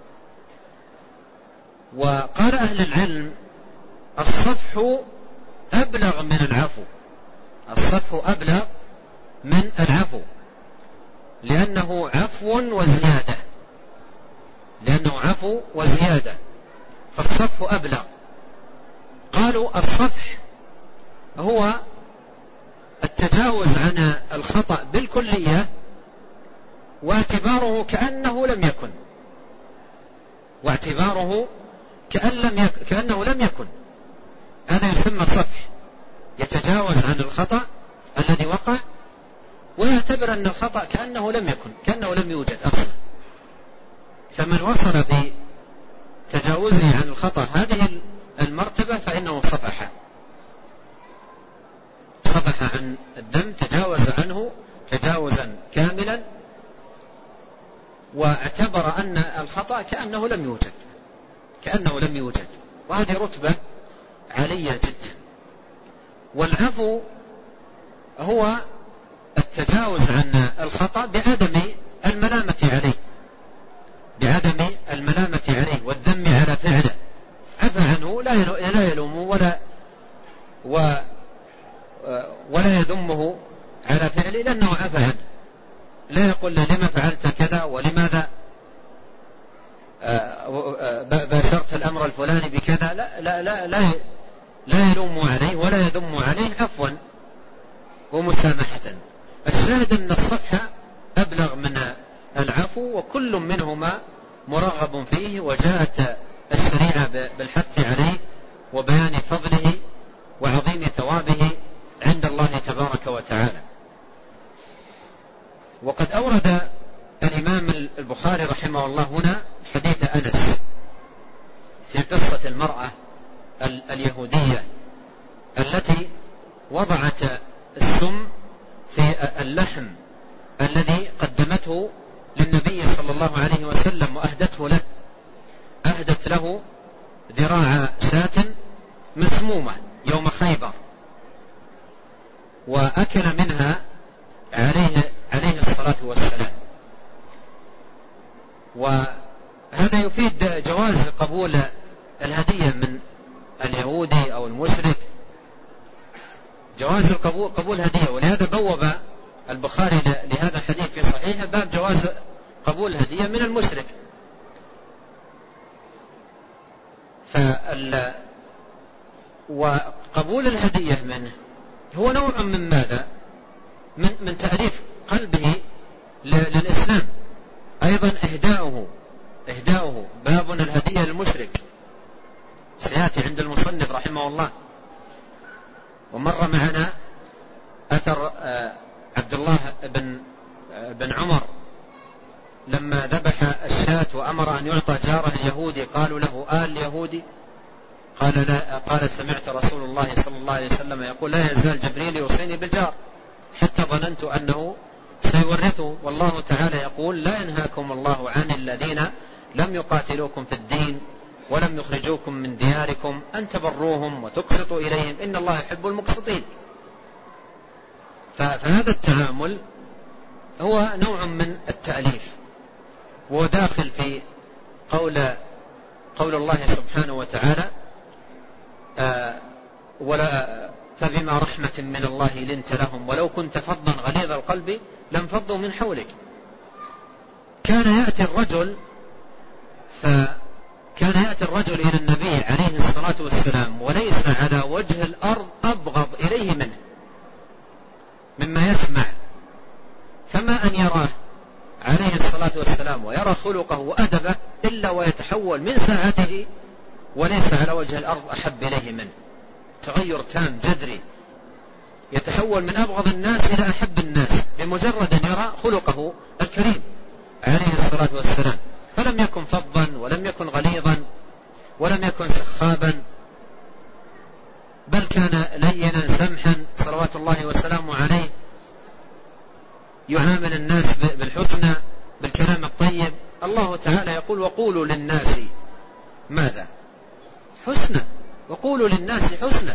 Speaker 2: وقال أهل العلم: الصفح أبلغ من العفو، الصفح أبلغ من العفو، لأنه عفو وزيادة لأنه عفو وزيادة فالصفح أبلغ. قالوا: الصفح هو التجاوز عن الخطأ بالكلية واعتباره كأنه لم يكن واعتباره كأن لم يكن كأنه لم يكن هذا يسمى الصفح. يتجاوز عن الخطأ الذي وقع ويعتبر أن الخطأ كأنه لم يكن كأنه لم يوجد أصلا. فمن وصل تجاوزه عن الخطأ هذه المرتبة فإنه صفح صفح عن الذنب، تجاوز عنه تجاوزا كاملا، واعتبر أن الخطأ كأنه لم يوجد كأنه لم يوجد وهذه رتبة عالية جدا. والعفو هو التجاوز عن الخطأ بعدم الملامة عليه بعدم الملامة عليه والذم على فعله، عفى عنه لا يلومه ولا ولا يذمه على فعله لأنه عفى عنه، لا يقول لما فعلت كذا ولماذا باشرت الأمر الفلاني بكذا، لا لا لا لا, لا يلوم عليه ولا يذم عليه، عفوا ومسامحة. الشاهد أن الصفحة أبلغ من العفو، وكل منهما مرغب فيه، وجاءت الشريعة بالحث عليه وبيان فضله وعظيم ثوابه عند الله تبارك وتعالى. وقد أورد الإمام البخاري رحمه الله هنا حديث أنس في قصة المرأة اليهودية التي وضعت السم في اللحم الذي قدمته للنبي صلى الله عليه وسلم وأهدته له أهدت له ذراع شاة مسمومة يوم خيبر، وأكل منها عليه, عليه الصلاة والسلام. وهذا يفيد جواز قبول الهدية من اليهودي أو المشرك، جواز القبول قبول هدية. ولهذا بوب البخاري لهذا الحديث في صحيحه باب جواز قبول هدية من المشرك. فال وقبول الهدية منه هو نوع من ماذا؟ من, من تأليف قلبه للإسلام. أيضا إهداؤه إهداؤه باب الهدية للمشرك سيأتي عند المصنف رحمه الله. ومر معنا أثر عبد الله بن, بن عمر لما ذبح الشاة وأمر أن يعطى جاره اليهودي، قالوا له آل يهودي؟ قال لا. قال سمعت رسول الله صلى الله عليه وسلم يقول لا يزال جبريل يوصيني بالجار حتى ظننت أنه سيورثه. والله تعالى يقول لا ينهاكم الله عن الذين لم يقاتلوكم في الدين ولم يخرجوكم من دياركم أن تبروهم وتقسطوا إليهم إن الله يحب المقسطين. فهذا التعامل هو نوع من التأليف، وداخل في قول قول الله سبحانه وتعالى آه ولا فبما رحمة من الله لنت لهم ولو كنت فظا غليظ القلب لانفضوا من حولك. كان يأتي الرجل فكان يأتي الرجل إلى النبي عليه الصلاة والسلام وليس على وجه الأرض أبغض إليه منه مما يسمع، فما أن يراه عليه الصلاة والسلام ويرى خلقه وأدبه إلا ويتحول من ساعته وليس على وجه الأرض أحب إليه منه. تغير تام جذري، يتحول من أبغض الناس إلى أحب الناس بمجرد أن يرى خلقه الكريم عليه الصلاة والسلام. فلم يكن فظا ولم يكن غليظا ولم يكن سخابا، بل كان لينا سمحا صلوات الله وسلامه عليه، يعامل الناس بالحسنى بالكلام الطيب. الله تعالى يقول وقولوا للناس ماذا؟ حسنى. وقولوا للناس حسنى،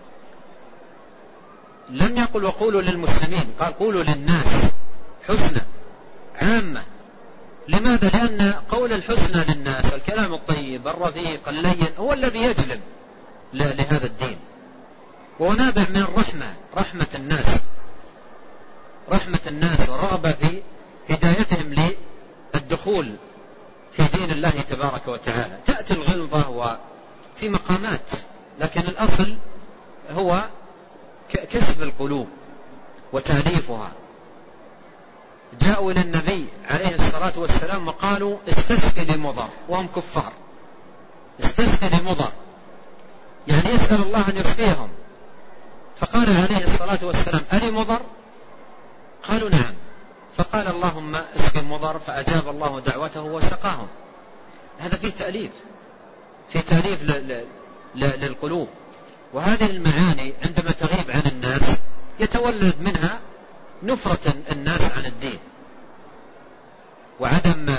Speaker 2: لم يقل وقولوا للمسلمين، قال قولوا للناس حسنى عامة. لماذا؟ لأن قول الحسنى للناس الكلام الطيب الرفيق اللين هو الذي يجلب لهذا الدين، وهو نابع من الرحمة، رحمة الناس رحمة الناس والرغبة في هدايتهم للدخول في دين الله تبارك وتعالى. تأتي الغلظة وفي مقامات، لكن الأصل هو كسب القلوب وتأليفها. جاءوا إلى النبي عليه الصلاة والسلام وقالوا استسقي لمضر، وهم كفار. استسقي لمضر يعني يسأل الله أن يسقيهم، فقال عليه الصلاة والسلام ألي مضر؟ قالوا نعم. فقال اللهم اسقي مضر، فأجاب الله دعوته وسقاهم. هذا فيه تأليف في تأليف للقلوب. وهذه المعاني عندما تغيب عن الناس يتولد منها نفرة الناس عن الدين وعدم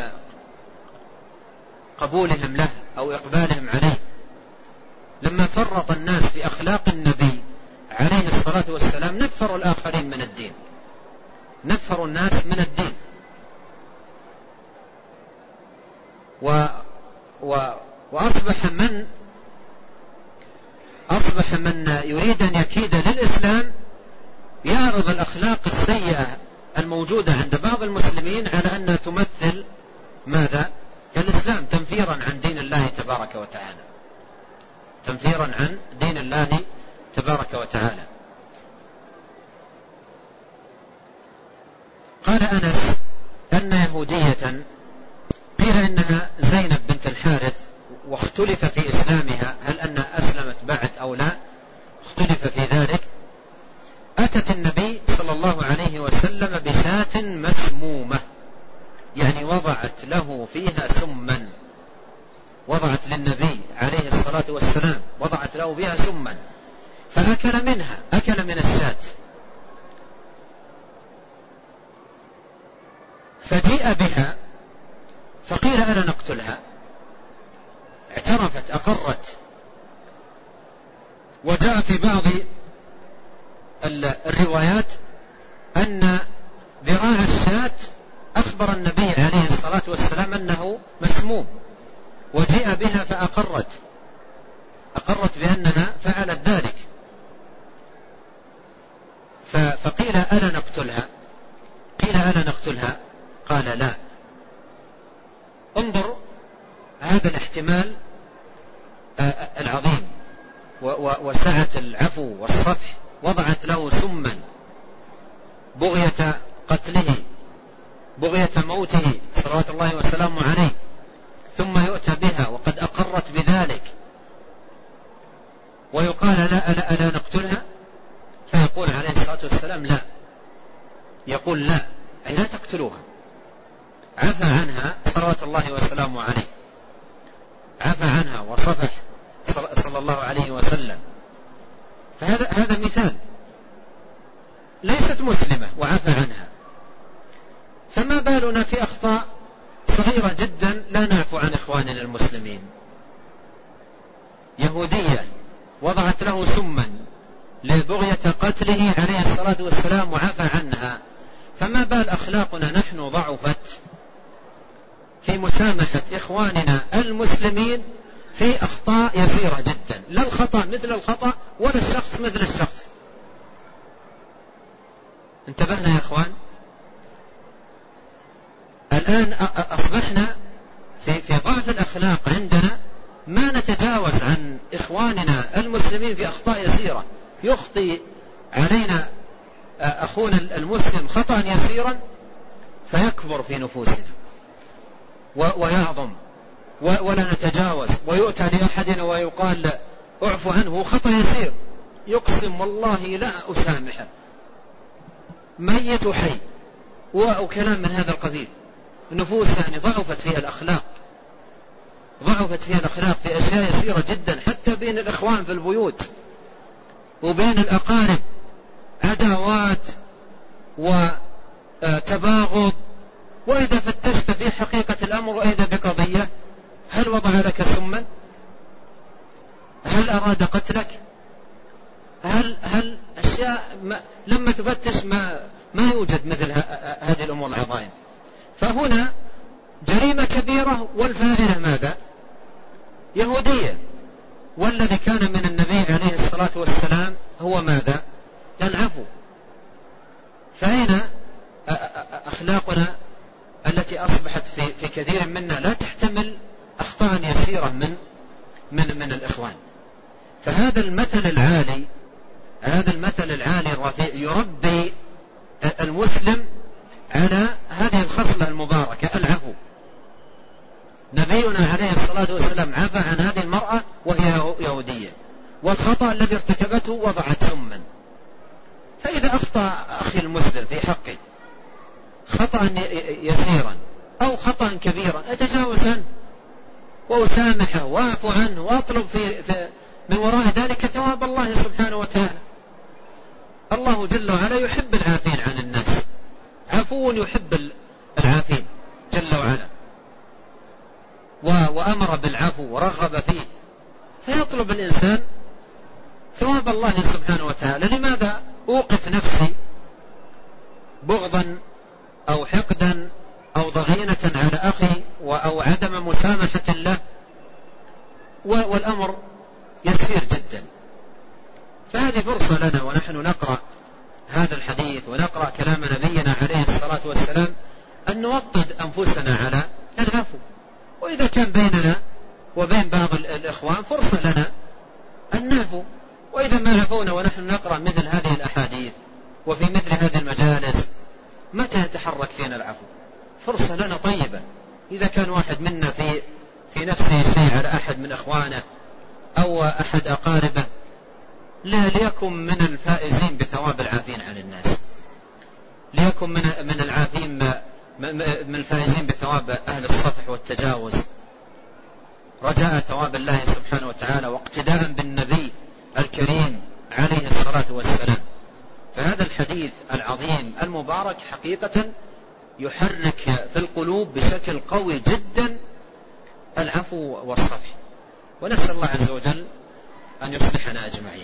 Speaker 2: قبولهم له أو إقبالهم عليه. لما فرط الناس في أخلاق النبي عليه الصلاة والسلام نفروا الآخرين من الدين، نفروا الناس من الدين. و و وأصبح من أصبح من يريد أن يكيد للإسلام يعرض الأخلاق السيئة الموجودة عند بعض المسلمين على أنها تمثل ماذا؟ الإسلام، تنفيرا عن دين الله تبارك وتعالى، تنفيرا عن دين الله تبارك وتعالى. قال أنس أن يهودية قيل إنها زينب بنت الحارث، واختلف في إسلامها، هل أنها أسلمت بعد أو لا، اختلف في ذلك. أتت النبي صلى الله عليه وسلم بشاة مسمومة، يعني وضعت له فيها سما، وضعت للنبي عليه الصلاة والسلام وضعت له فيها سما، فأكل منها، أكل من الشاة. فجيء بها فقيل ألا نقتلها، اعترفت، أقرت. وجاء في بعض الروايات أن ذراع الشاة أخبر النبي عليه الصلاة والسلام أنه مسموم، وجيء بها فأقرت، أقرت بأنها فعلت ذلك. فقيل ألا نقتلها، قيل ألا نقتلها، قال لا. انظر هذا الاحتمال العظيم وسعة العفو والصفح. وضعت له سما بغية قتله، بغية موته صلوات الله وسلامه عليه، ثم يؤتى بها وقد أقرت بذلك، ويقال لا ألا, ألا نقتلها، فيقول عليه الصلاة والسلام لا، يقول لا، أي لا تقتلوها. عفى عنها صلوات الله وسلامه عليه، عفى عنها وصفح صلى الله عليه وسلم. فهذا هذا مثال، ليست مسلمة وعفى عنها، فما بالنا في أخطاء صغيرة جدا لا نعفو عن إخواننا المسلمين. يهودية وضعت له سما لبغية قتله عليه الصلاة والسلام وعفى عنها، فما بال أخلاقنا نحن ضعفت في مسامحة إخواننا المسلمين في أخطاء يسيرة جدا، لا الخطأ مثل الخطأ ولا الشخص مثل الشخص. انتبهنا يا إخوان؟ الآن أصبحنا في, في ضعف الأخلاق عندنا، ما نتجاوز عن إخواننا المسلمين في أخطاء يسيرة. يخطئ علينا أخونا المسلم خطأ يسيرا فيكبر في نفوسنا ويعظم ولا نتجاوز، ويؤتى لأحدنا ويقال اعفو عنه خطأ يسير، يقسم والله لا أسامحه، ميت حي، وكلام من هذا القبيل. النفوس يعني ضعفت فيها الأخلاق، ضعفت فيها الأخلاق في أشياء يسيرة جدا، حتى بين الإخوان في البيوت وبين الأقارب عداوات وتباغض. وإذا فتشت في حقيقة الأمر وإذا بقضية، هل وضع لك سما؟ هل أراد قتلك؟ هل هل أشياء ما لما تفتش ما ما يوجد مثل هذه الأمور العظائم. فهنا جريمة كبيرة، والفاعلة ماذا؟ يهودية. والذي كان من النبي عليه الصلاة والسلام هو ماذا؟ العفو. فأين أخلاقنا التي أصبحت في, في كثير منا لا تحتمل أخطاء يسيرة من من من الإخوان. فهذا المثل العالي، هذا المثل العالي الرفيع يربي المسلم على هذه الخصلة المباركة، العفو. نبينا عليه الصلاة والسلام عفى عن هذه المرأة وهي يهودية، والخطأ الذي ارتكبته وضعت سما. فإذا أخطأ أخي المسلم في حقه خطأ يسيرا أو خطأ كبيرا أتجاوز عنه، وأسامحه وأعفو عنه وأطلب في, في من وراء ذلك ثواب الله سبحانه وتعالى. الله جل وعلا يحب العافين عن الناس، عفو يحب العافين جل وعلا، وأمر بالعفو ورغب فيه، فيطلب الإنسان ثواب الله سبحانه وتعالى. لماذا أوقف نفسي بغضا أو حقدا أو ضغينة على أخي أو عدم مسامحة له والأمر يسير جدا؟ فهذه فرصة لنا ونحن نقرأ هذا الحديث ونقرأ كلام نبينا عليه الصلاة والسلام أن نوطد أنفسنا على العفو. وإذا كان بيننا وبين بعض الإخوان فرصة لنا أن نعفو، وإذا ما عفونا ونحن نقرأ مثل هذه الأحاديث وفي مثل هذه المجالس متى يتحرك فينا العفو؟ فرصة لنا طيبة. إذا كان واحد منا في في نفسه شيء على أحد من إخوانه أو أحد أقاربه، لا ليكن من الفائزين بثواب العافين عن الناس، ليكن من من العافين من الفائزين بثواب أهل الصفح والتجاوز، رجاء ثواب الله سبحانه وتعالى واقتداء بالنبي الكريم عليه الصلاة والسلام. فهذا الحديث العظيم المبارك حقيقة يحرك في القلوب بشكل قوي جدا العفو والصفح، ونسأل الله عز وجل أن يصلحنا أجمعين.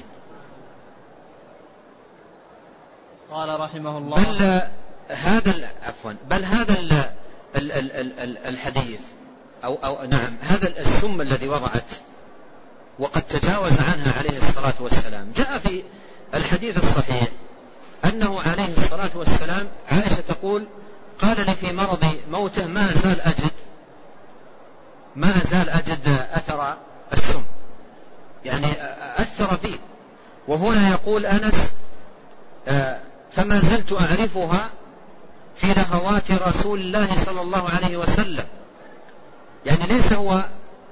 Speaker 1: قال رحمه الله
Speaker 2: بل هذا عفوا بل هذا ال ال ال ال الحديث أو, أو نعم هذا السم الذي وضعت وقد تجاوز عنها عليه الصلاة والسلام، جاء في الحديث الصحيح أنه عليه الصلاة والسلام عائشة تقول قال لي في مرض موته ما أزال أجد ما أزال أجد أثر السم، يعني أثر فيه. وهنا يقول أنس فما زلت أعرفها في لهوات رسول الله صلى الله عليه وسلم، يعني ليس هو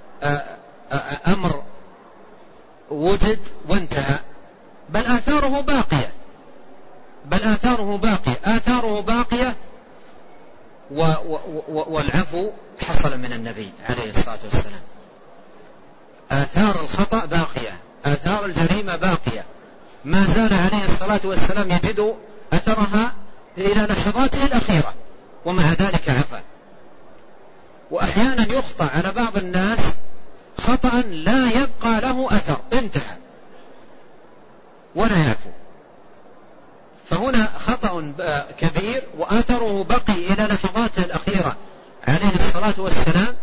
Speaker 2: أمر وجد وانتهى، بل آثاره باقية بل آثاره باقية آثاره باقية والعفو حصل من النبي عليه الصلاة والسلام. آثار الخطأ باقية، آثار الجريمة باقية، ما زال عليه الصلاة والسلام يجد أثرها إلى لحظاته الأخيرة، ومع ذلك عفا. وأحيانا يخطأ على بعض الناس خطأ لا يبقى له أثر، انتهى ولا يعفو. فهنا خطأ كبير وأثره بقي إلى لحظاته الأخيرة عليه الصلاة والسلام.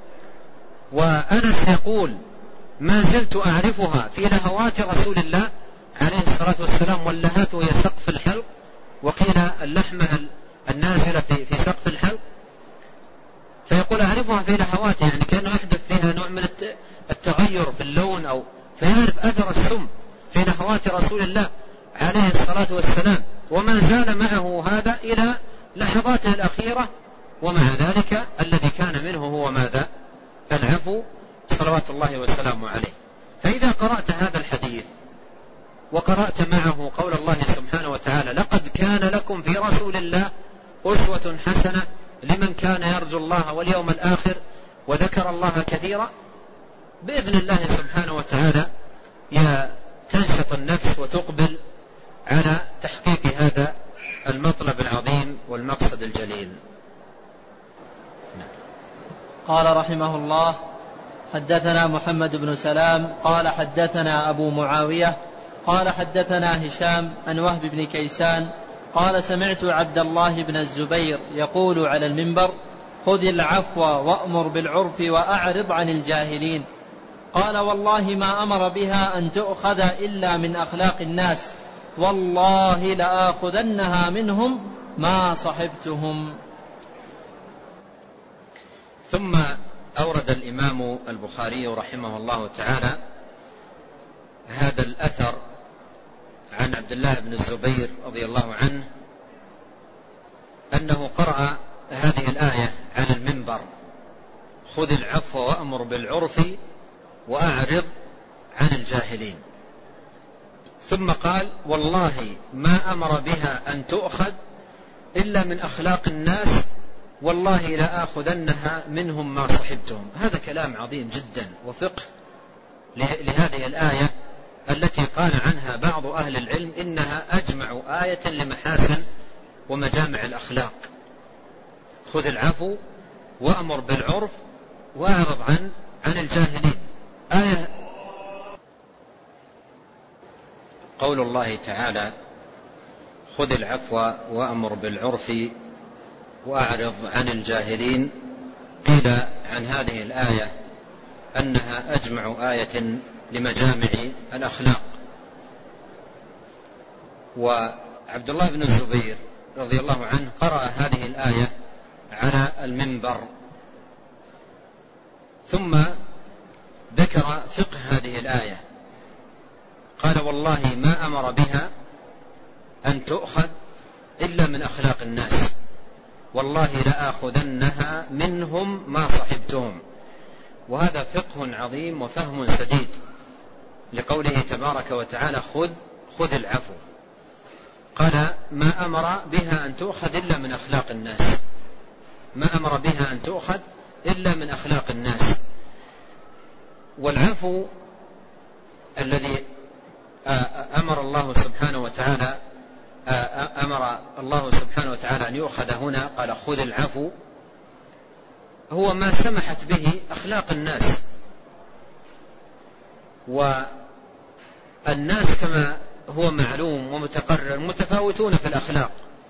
Speaker 2: وأنس يقول ما زلت أعرفها في لهوات رسول الله عليه الصلاة والسلام، واللهات هي سقف الحلق، وقيل اللحمة النازلة في, في سقف الحلق. فيقول أعرفها في لهواتها، يعني كأنه يحدث فيها نوع من التغير في اللون، أو فيعرف أثر السم في لهوات رسول الله عليه الصلاة والسلام، وما زال معه هذا إلى لحظاته الأخيرة، ومع ذلك الذي كان منه هو ماذا؟ العفو صلوات الله وسلامه عليه. فإذا قرأت هذا الحديث وقرأت معه قول الله سبحانه وتعالى لقد كان لكم في رسول الله أسوة حسنة لمن كان يرجو الله واليوم الآخر وذكر الله كثيرا، بإذن الله سبحانه وتعالى تنشط النفس وتقبل على تحقيق هذا المطلب العظيم والمقصد الجليل.
Speaker 1: قال رحمه الله حدثنا محمد بن سلام قال حدثنا أبو معاوية قال حدثنا هشام عن وهب بن كيسان قال سمعت عبد الله بن الزبير يقول على المنبر خذ العفو وأمر بالعرف وأعرض عن الجاهلين. قال والله ما أمر بها أن تؤخذ إلا من أخلاق الناس، والله لآخذنها منهم ما صحبتهم.
Speaker 2: ثم أورد الإمام البخاري رحمه الله تعالى هذا الأثر عن عبد الله بن الزبير رضي الله عنه أنه قرأ هذه الآية على المنبر خذ العفو وأمر بالعرف وأعرض عن الجاهلين، ثم قال والله ما أمر بها أن تؤخذ إلا من أخلاق الناس، والله لآخذنها منهم ما صحبتهم. هذا كلام عظيم جدا وفقه لهذه الآية التي قال عنها بعض أهل العلم إنها أجمع آية لمحاسن ومجامع الأخلاق. خذ العفو وأمر بالعرف وأعرض عن عن الجاهلين. آية قول الله تعالى خذ العفو وأمر بالعرف وأعرض عن الجاهلين، قيل عن هذه الآية أنها أجمع آية لمجامع الأخلاق. وعبد الله بن الزبير رضي الله عنه قرأ هذه الآية على المنبر، ثم ذكر فقه هذه الآية، قال والله ما أمر بها أن تؤخذ إلا من أخلاق الناس، والله لآخذنها منهم ما صحبتهم. وهذا فقه عظيم وفهم سديد لقوله تبارك وتعالى خذ خذ العفو. قال ما أمر بها أن تؤخذ إلا من أخلاق الناس، ما أمر بها أن تؤخذ إلا من أخلاق الناس. والعفو الذي أمر الله سبحانه وتعالى أمر الله سبحانه وتعالى أن يؤخذ هنا، قال خذ العفو، هو ما سمحت به أخلاق الناس. والناس كما هو معلوم ومتقرر متفاوتون في الأخلاق،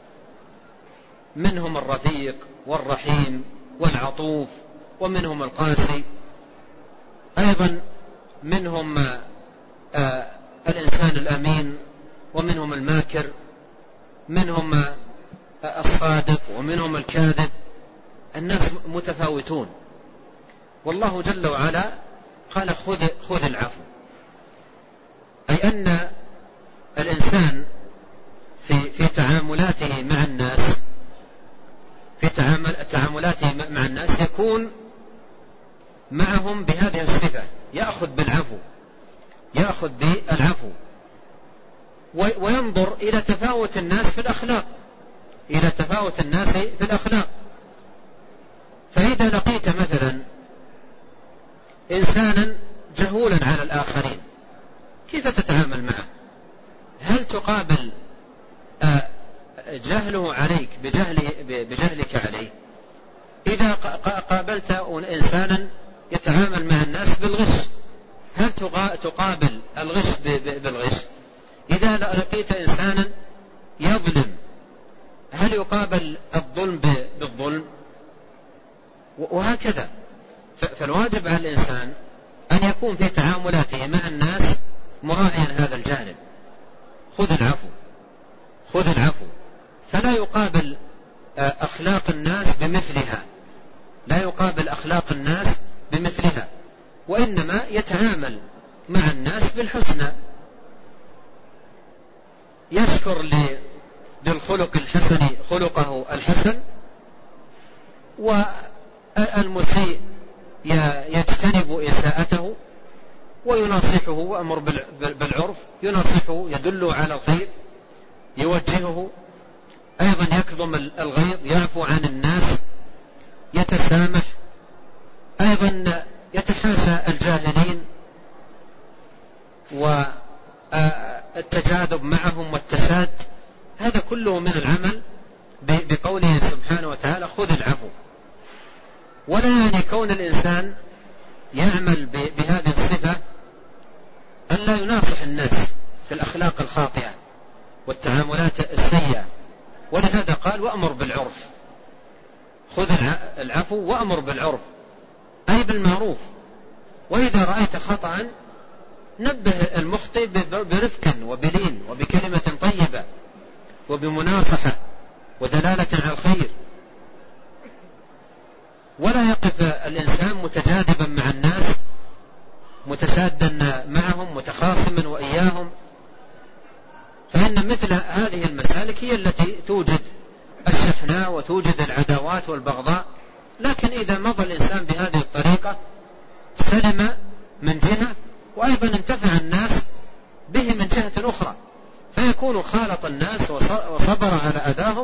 Speaker 2: منهم الرفيق والرحيم والعطوف، ومنهم القاسي، أيضا منهم آه الإنسان الأمين، ومنهم الماكر، منهم آه الصادق، ومنهم الكاذب. الناس متفاوتون، والله جل وعلا قال خذ خذ العفو، أي أن الإنسان في في تعاملاته مع الناس في تعامل تعاملاته مع الناس يكون معهم بهذه الصفة، يأخذ بالعفو، يأخذ بالعفو، وينظر إلى تفاوت الناس في الأخلاق، إلى تفاوت الناس في الأخلاق. فإذا لقيت مثلا إنسانا جهولا على الآخرين، كيف تتعامل معه؟ هل تقابل جهله عليك بجهله بجهلك عليه؟ إذا قابلت إنسانا يتعامل مع الناس بالغش، هل تقابل الغش بالغش؟ إذا لقيت إنسانا يظلم، هل يقابل الظلم بالظلم؟ وهكذا. فالواجب على الإنسان أن يكون في تعاملاته مع الناس مراعيا هذا الجانب. خذ العفو خذ العفو فلا يقابل أخلاق الناس بمثلها، لا يقابل أخلاق الناس بمثلها، وإنما يتعامل مع الناس بالحسنى، يشكر للخلق الحسن خلقه الحسن، والمسيء يجتنب إساءته ويناصحه، وأمر بالعرف، يناصحه، يدل على الخير، يوجهه، أيضا يكظم الغيظ، يعفو عن الناس، يتسامح، أيضا يتحاشى الجاهلين والتجاذب معهم والتشاد. هذا كله من العمل بقوله سبحانه وتعالى خذ العفو. ولا يعني كون الإنسان يعمل بهذه الصفة أن لا يناصح الناس في الأخلاق الخاطئة والتعاملات السيئة، ولهذا قال وأمر بالعرف. خذ العفو وأمر بالعرف، أي بالمعروف. وإذا رأيت خطأ نبه المخطئ برفق وبلين وبكلمة طيبة وبمناصحة ودلالة على الخير. ولا يقف الإنسان متجاذبا مع الناس، متشادا معهم، متخاصما وإياهم، فإن مثل هذه المسالك هي التي توجد الشحناء وتوجد العداوات والبغضاء. لكن إذا مضى الإنسان بهذه الطريقة سلم من جهة، وأيضا انتفع الناس به من جهة أخرى، فيكون خالط الناس وصبر على أذاهم،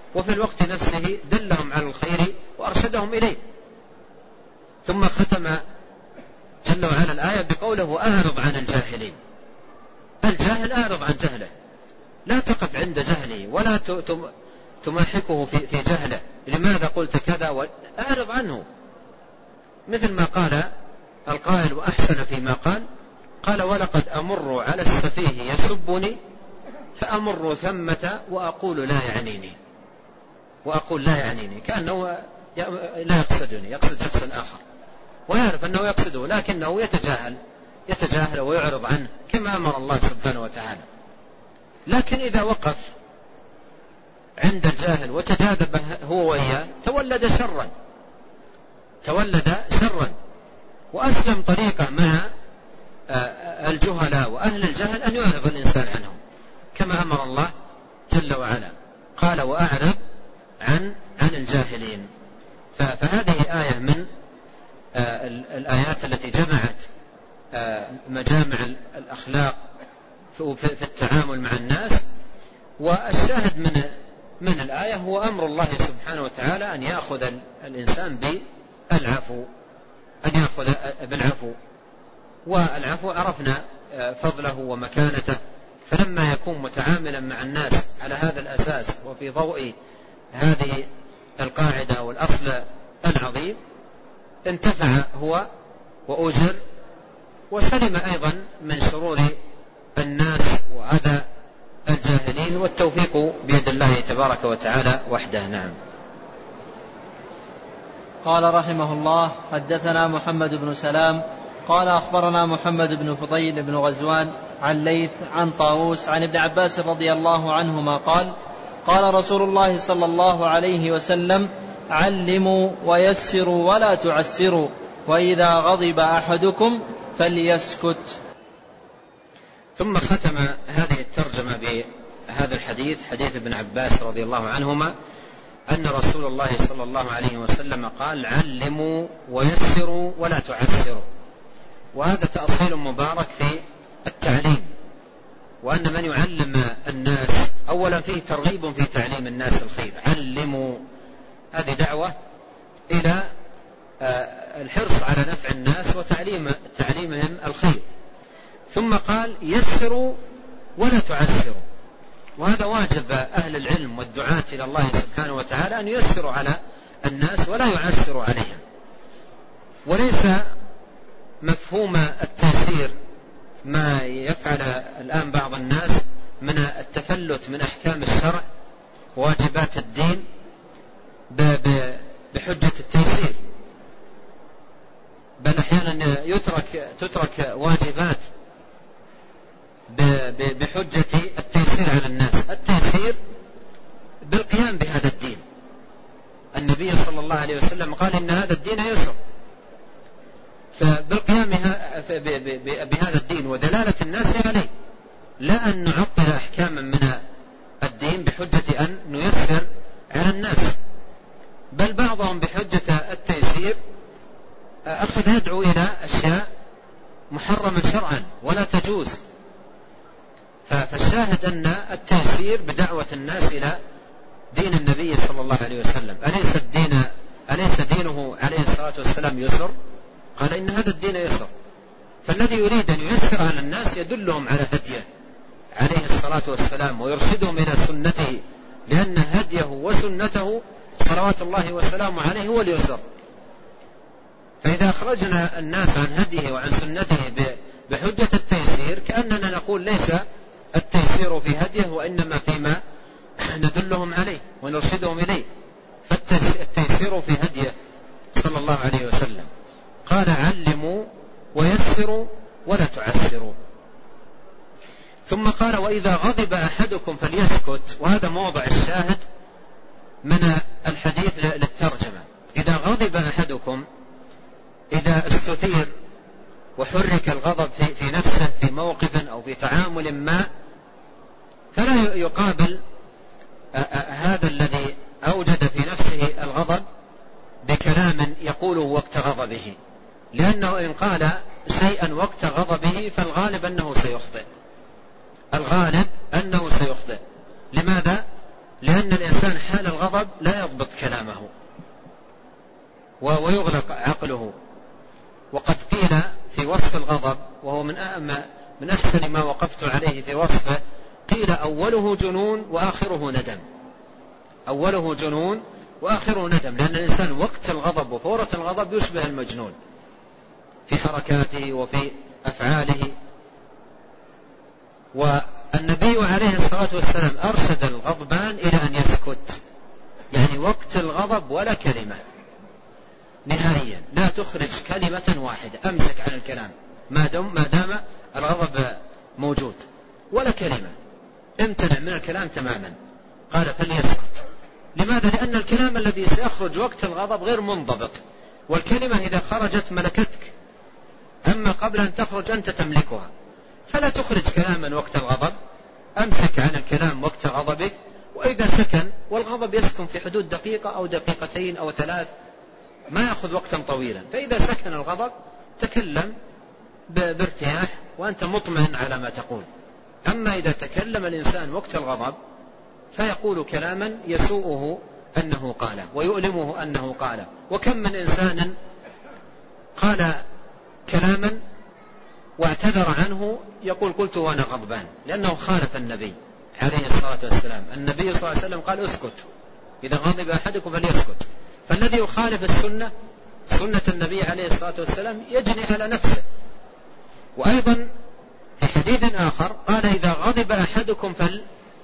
Speaker 2: وفي الوقت نفسه دلهم على الخير وأرشدهم إليه. ثم ختم جل وعلا الآية بقوله أعرض عن الجاهلين. الجاهل أعرض عن جهله، لا تقف عند جهله ولا تماحكه في جهله، لماذا قلت كذا، أعرض عنه. مثل ما قال القائل وأحسن فيما قال، قال ولقد أمر على السفيه يسبني فأمر ثمة وأقول لا يعنيني، وأقول لا يعنيني، كأنه لا يقصدني، يقصد شخصا آخر ويعرف أنه يقصده، لكنه يتجاهل يتجاهل ويعرض عنه كما أمر الله سبحانه وتعالى. لكن إذا وقف عند الجاهل وتجاذب هو وإياه تولد شرا تولد شرا وأسلم طريقة مع الجهلاء وأهل الجهل أن يعرض الإنسان عنهم كما أمر الله جل وعلا، قال وأعرض عن عن الجاهلين. فهذه آية من الآيات التي جمعت مجامع الأخلاق في التعامل مع الناس. والشاهد من من الآية هو أمر الله سبحانه وتعالى أن يأخذ الإنسان بالعفو، أن يأخذ بالعفو. والعفو عرفنا فضله ومكانته، فلما يكون متعاملا مع الناس على هذا الأساس وفي ضوء هذه القاعدة والأصل العظيم انتفع هو وأجر، وسلم أيضا من شرور الناس وأذى الجاهلين، والتوفيق بيد الله تبارك وتعالى وحده. نعم.
Speaker 1: قال رحمه الله حدثنا محمد بن سلام قال أخبرنا محمد بن فضيل بن غزوان عن ليث عن طاووس عن ابن عباس رضي الله عنهما قال قال رسول الله صلى الله عليه وسلم علموا ويسروا ولا تعسروا وإذا غضب أحدكم فليسكت.
Speaker 2: ثم ختم هذه الترجمة بهذا الحديث، حديث ابن عباس رضي الله عنهما أن رسول الله صلى الله عليه وسلم قال علموا ويسروا ولا تعسروا. وهذا تأصيل مبارك في التعليم، وأن من يعلم الناس أولا فيه ترغيب في تعليم الناس الخير، علموا، هذه دعوة إلى الحرص على نفع الناس وتعليم تعليمهم الخير. ثم قال يسروا ولا تعسروا، وهذا واجب أهل العلم والدعاة إلى الله سبحانه وتعالى أن ييسروا على الناس ولا يعسروا عليهم. وليس مفهوم التيسير ما يفعل الآن بعض الناس من التفلت من أحكام الشرع وواجبات الدين بحجة التيسير، بل أحيانا يترك تترك واجبات بحجة التيسير على الناس. التيسير بالقيام بهذا الدين، النبي صلى الله عليه وسلم قال إن هذا الدين يسر، فبالقيام بهذا الدين ودلالة الناس عليه، لا أن نعطل أحكاما من الدين بحجة أن نيسر على الناس، بل بعضهم بحجة التيسير أخذ يدعو إلى أشياء محرمة شرعا ولا تجوز. فالشاهد أن التيسير بدعوة الناس إلى دين النبي صلى الله عليه وسلم. أليس الدين أليس دينه عليه الصلاة والسلام يسر؟ قال إن هذا الدين يسر. فالذي يريد أن ييسر على الناس يدلهم على هديه عليه الصلاة والسلام ويرشدهم إلى سنته، لأن هديه وسنته صلوات الله وسلامه عليه هو اليسر. فإذا أخرجنا الناس عن هديه وعن سنته بحجة التيسير كأننا نقول ليس التيسير في هديه وإنما فيما ندلهم عليه ونرشدهم إليه. فالتيسير في هديه صلى الله عليه وسلم. قال علموا ويسروا ولا تعسروا. ثم قال وإذا غضب أحدكم فليسكت، وهذا موضع الشاهد من الحديث للترجمة. إذا غضب أحدكم، إذا استثير وحرك الغضب في, في نفسه في موقف أو في تعامل ما، فلا يقابل هذا الذي أوجد في نفسه الغضب بكلام يقوله وقت غضبه، لأنه إن قال شيئا وقت غضبه فالغالب أنه سيخطئ، الغالب أنه سيخطئ. لماذا؟ لأن الإنسان حال الغضب الغضب لا يضبط كلامه ويغلق عقله. وقد قيل في وصف الغضب، وهو من من أحسن ما وقفت عليه في وصفه، قيل أوله جنون وآخره ندم. أوله جنون وآخره ندم، لأن الإنسان وقت الغضب وفورة الغضب يشبه المجنون في حركاته وفي أفعاله. والنبي عليه الصلاة والسلام أرشد الغضبان إلى أن يسكت، يعني وقت الغضب ولا كلمة نهائيا، لا تخرج كلمة واحدة، أمسك عن الكلام ما دام, ما دام الغضب موجود، ولا كلمة، امتنع من الكلام تماما. قال فليسكت. لماذا؟ لأن الكلام الذي سيخرج وقت الغضب غير منضبط، والكلمة إذا خرجت ملكتك، أما قبل أن تخرج أنت تملكها. فلا تخرج كلاما وقت الغضب، أمسك عن الكلام وقت غضبك. وإذا سكن، والغضب يسكن في حدود دقيقة أو دقيقتين أو ثلاث، ما يأخذ وقتا طويلا، فإذا سكن الغضب تكلم بارتياح وأنت مطمئن على ما تقول. أما إذا تكلم الإنسان وقت الغضب فيقول كلاما يسوءه أنه قاله ويؤلمه أنه قاله. وكم من إنسان قال كلاما واعتذر عنه يقول قلت وأنا غضبان، لأنه خالف النبي عليه الصلاة والسلام. النبي صلى الله عليه وسلم قال اسكت، إذا غضب أحدكم فليسكت. فالذي يخالف السنة، سنة النبي عليه الصلاة والسلام، يجني على نفسه. وأيضا في حديث آخر قال إذا غضب أحدكم فليقعد،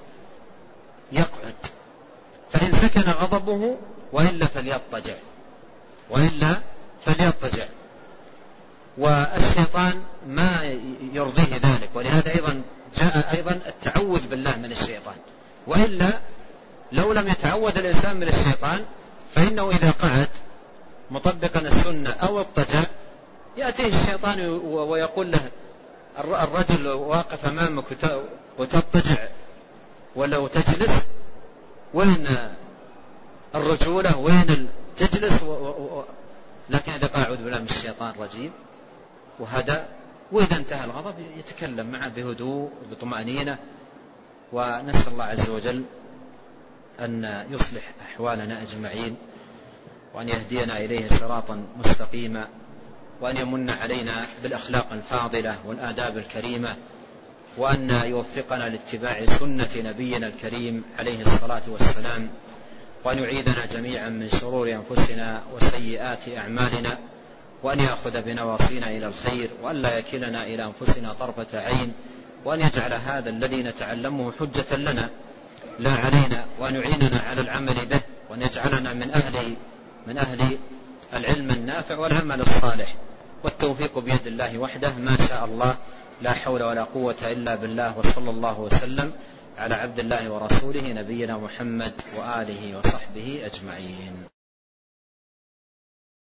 Speaker 2: فإن سكن غضبه، وإلا فليضطجع، وإلا فليضطجع. والشيطان ما يرضيه ذلك، ولهذا أيضا جاء أيضا التعوذ بالله من الشيطان. وإلا لو لم يتعوذ الإنسان من الشيطان فإنه إذا قعد مطبقا السنة أو اضطجع يأتيه الشيطان ويقول له الرجل واقف أمامك وتضطجع ولو تجلس، وين الرجولة، وين تجلس؟ و... و... لكن إذا قال أعوذ بالله من الشيطان الرجيم وهدأ، وإذا انتهى الغضب يتكلم معه بهدوء وبطمأنينة. ونسأل الله عز وجل أن يصلح أحوالنا أجمعين، وأن يهدينا إليه صراطا مستقيما، وأن يمن علينا بالأخلاق الفاضلة والآداب الكريمة، وأن يوفقنا لاتباع سنة نبينا الكريم عليه الصلاة والسلام، وأن يعيذنا جميعا من شرور أنفسنا وسيئات أعمالنا، وأن يأخذ بنواصينا إلى الخير، وأن لا يكلنا إلى أنفسنا طرفة عين، وأن يجعل هذا الذي نتعلمه حجة لنا لا علينا، وأن يعيننا على العمل به، وأن يجعلنا من أهل من أهل العلم النافع والعمل الصالح. والتوفيق بيد الله وحده، ما شاء الله، لا حول ولا قوة إلا بالله. وصلى الله وسلم على عبد الله ورسوله نبينا محمد وآله وصحبه أجمعين.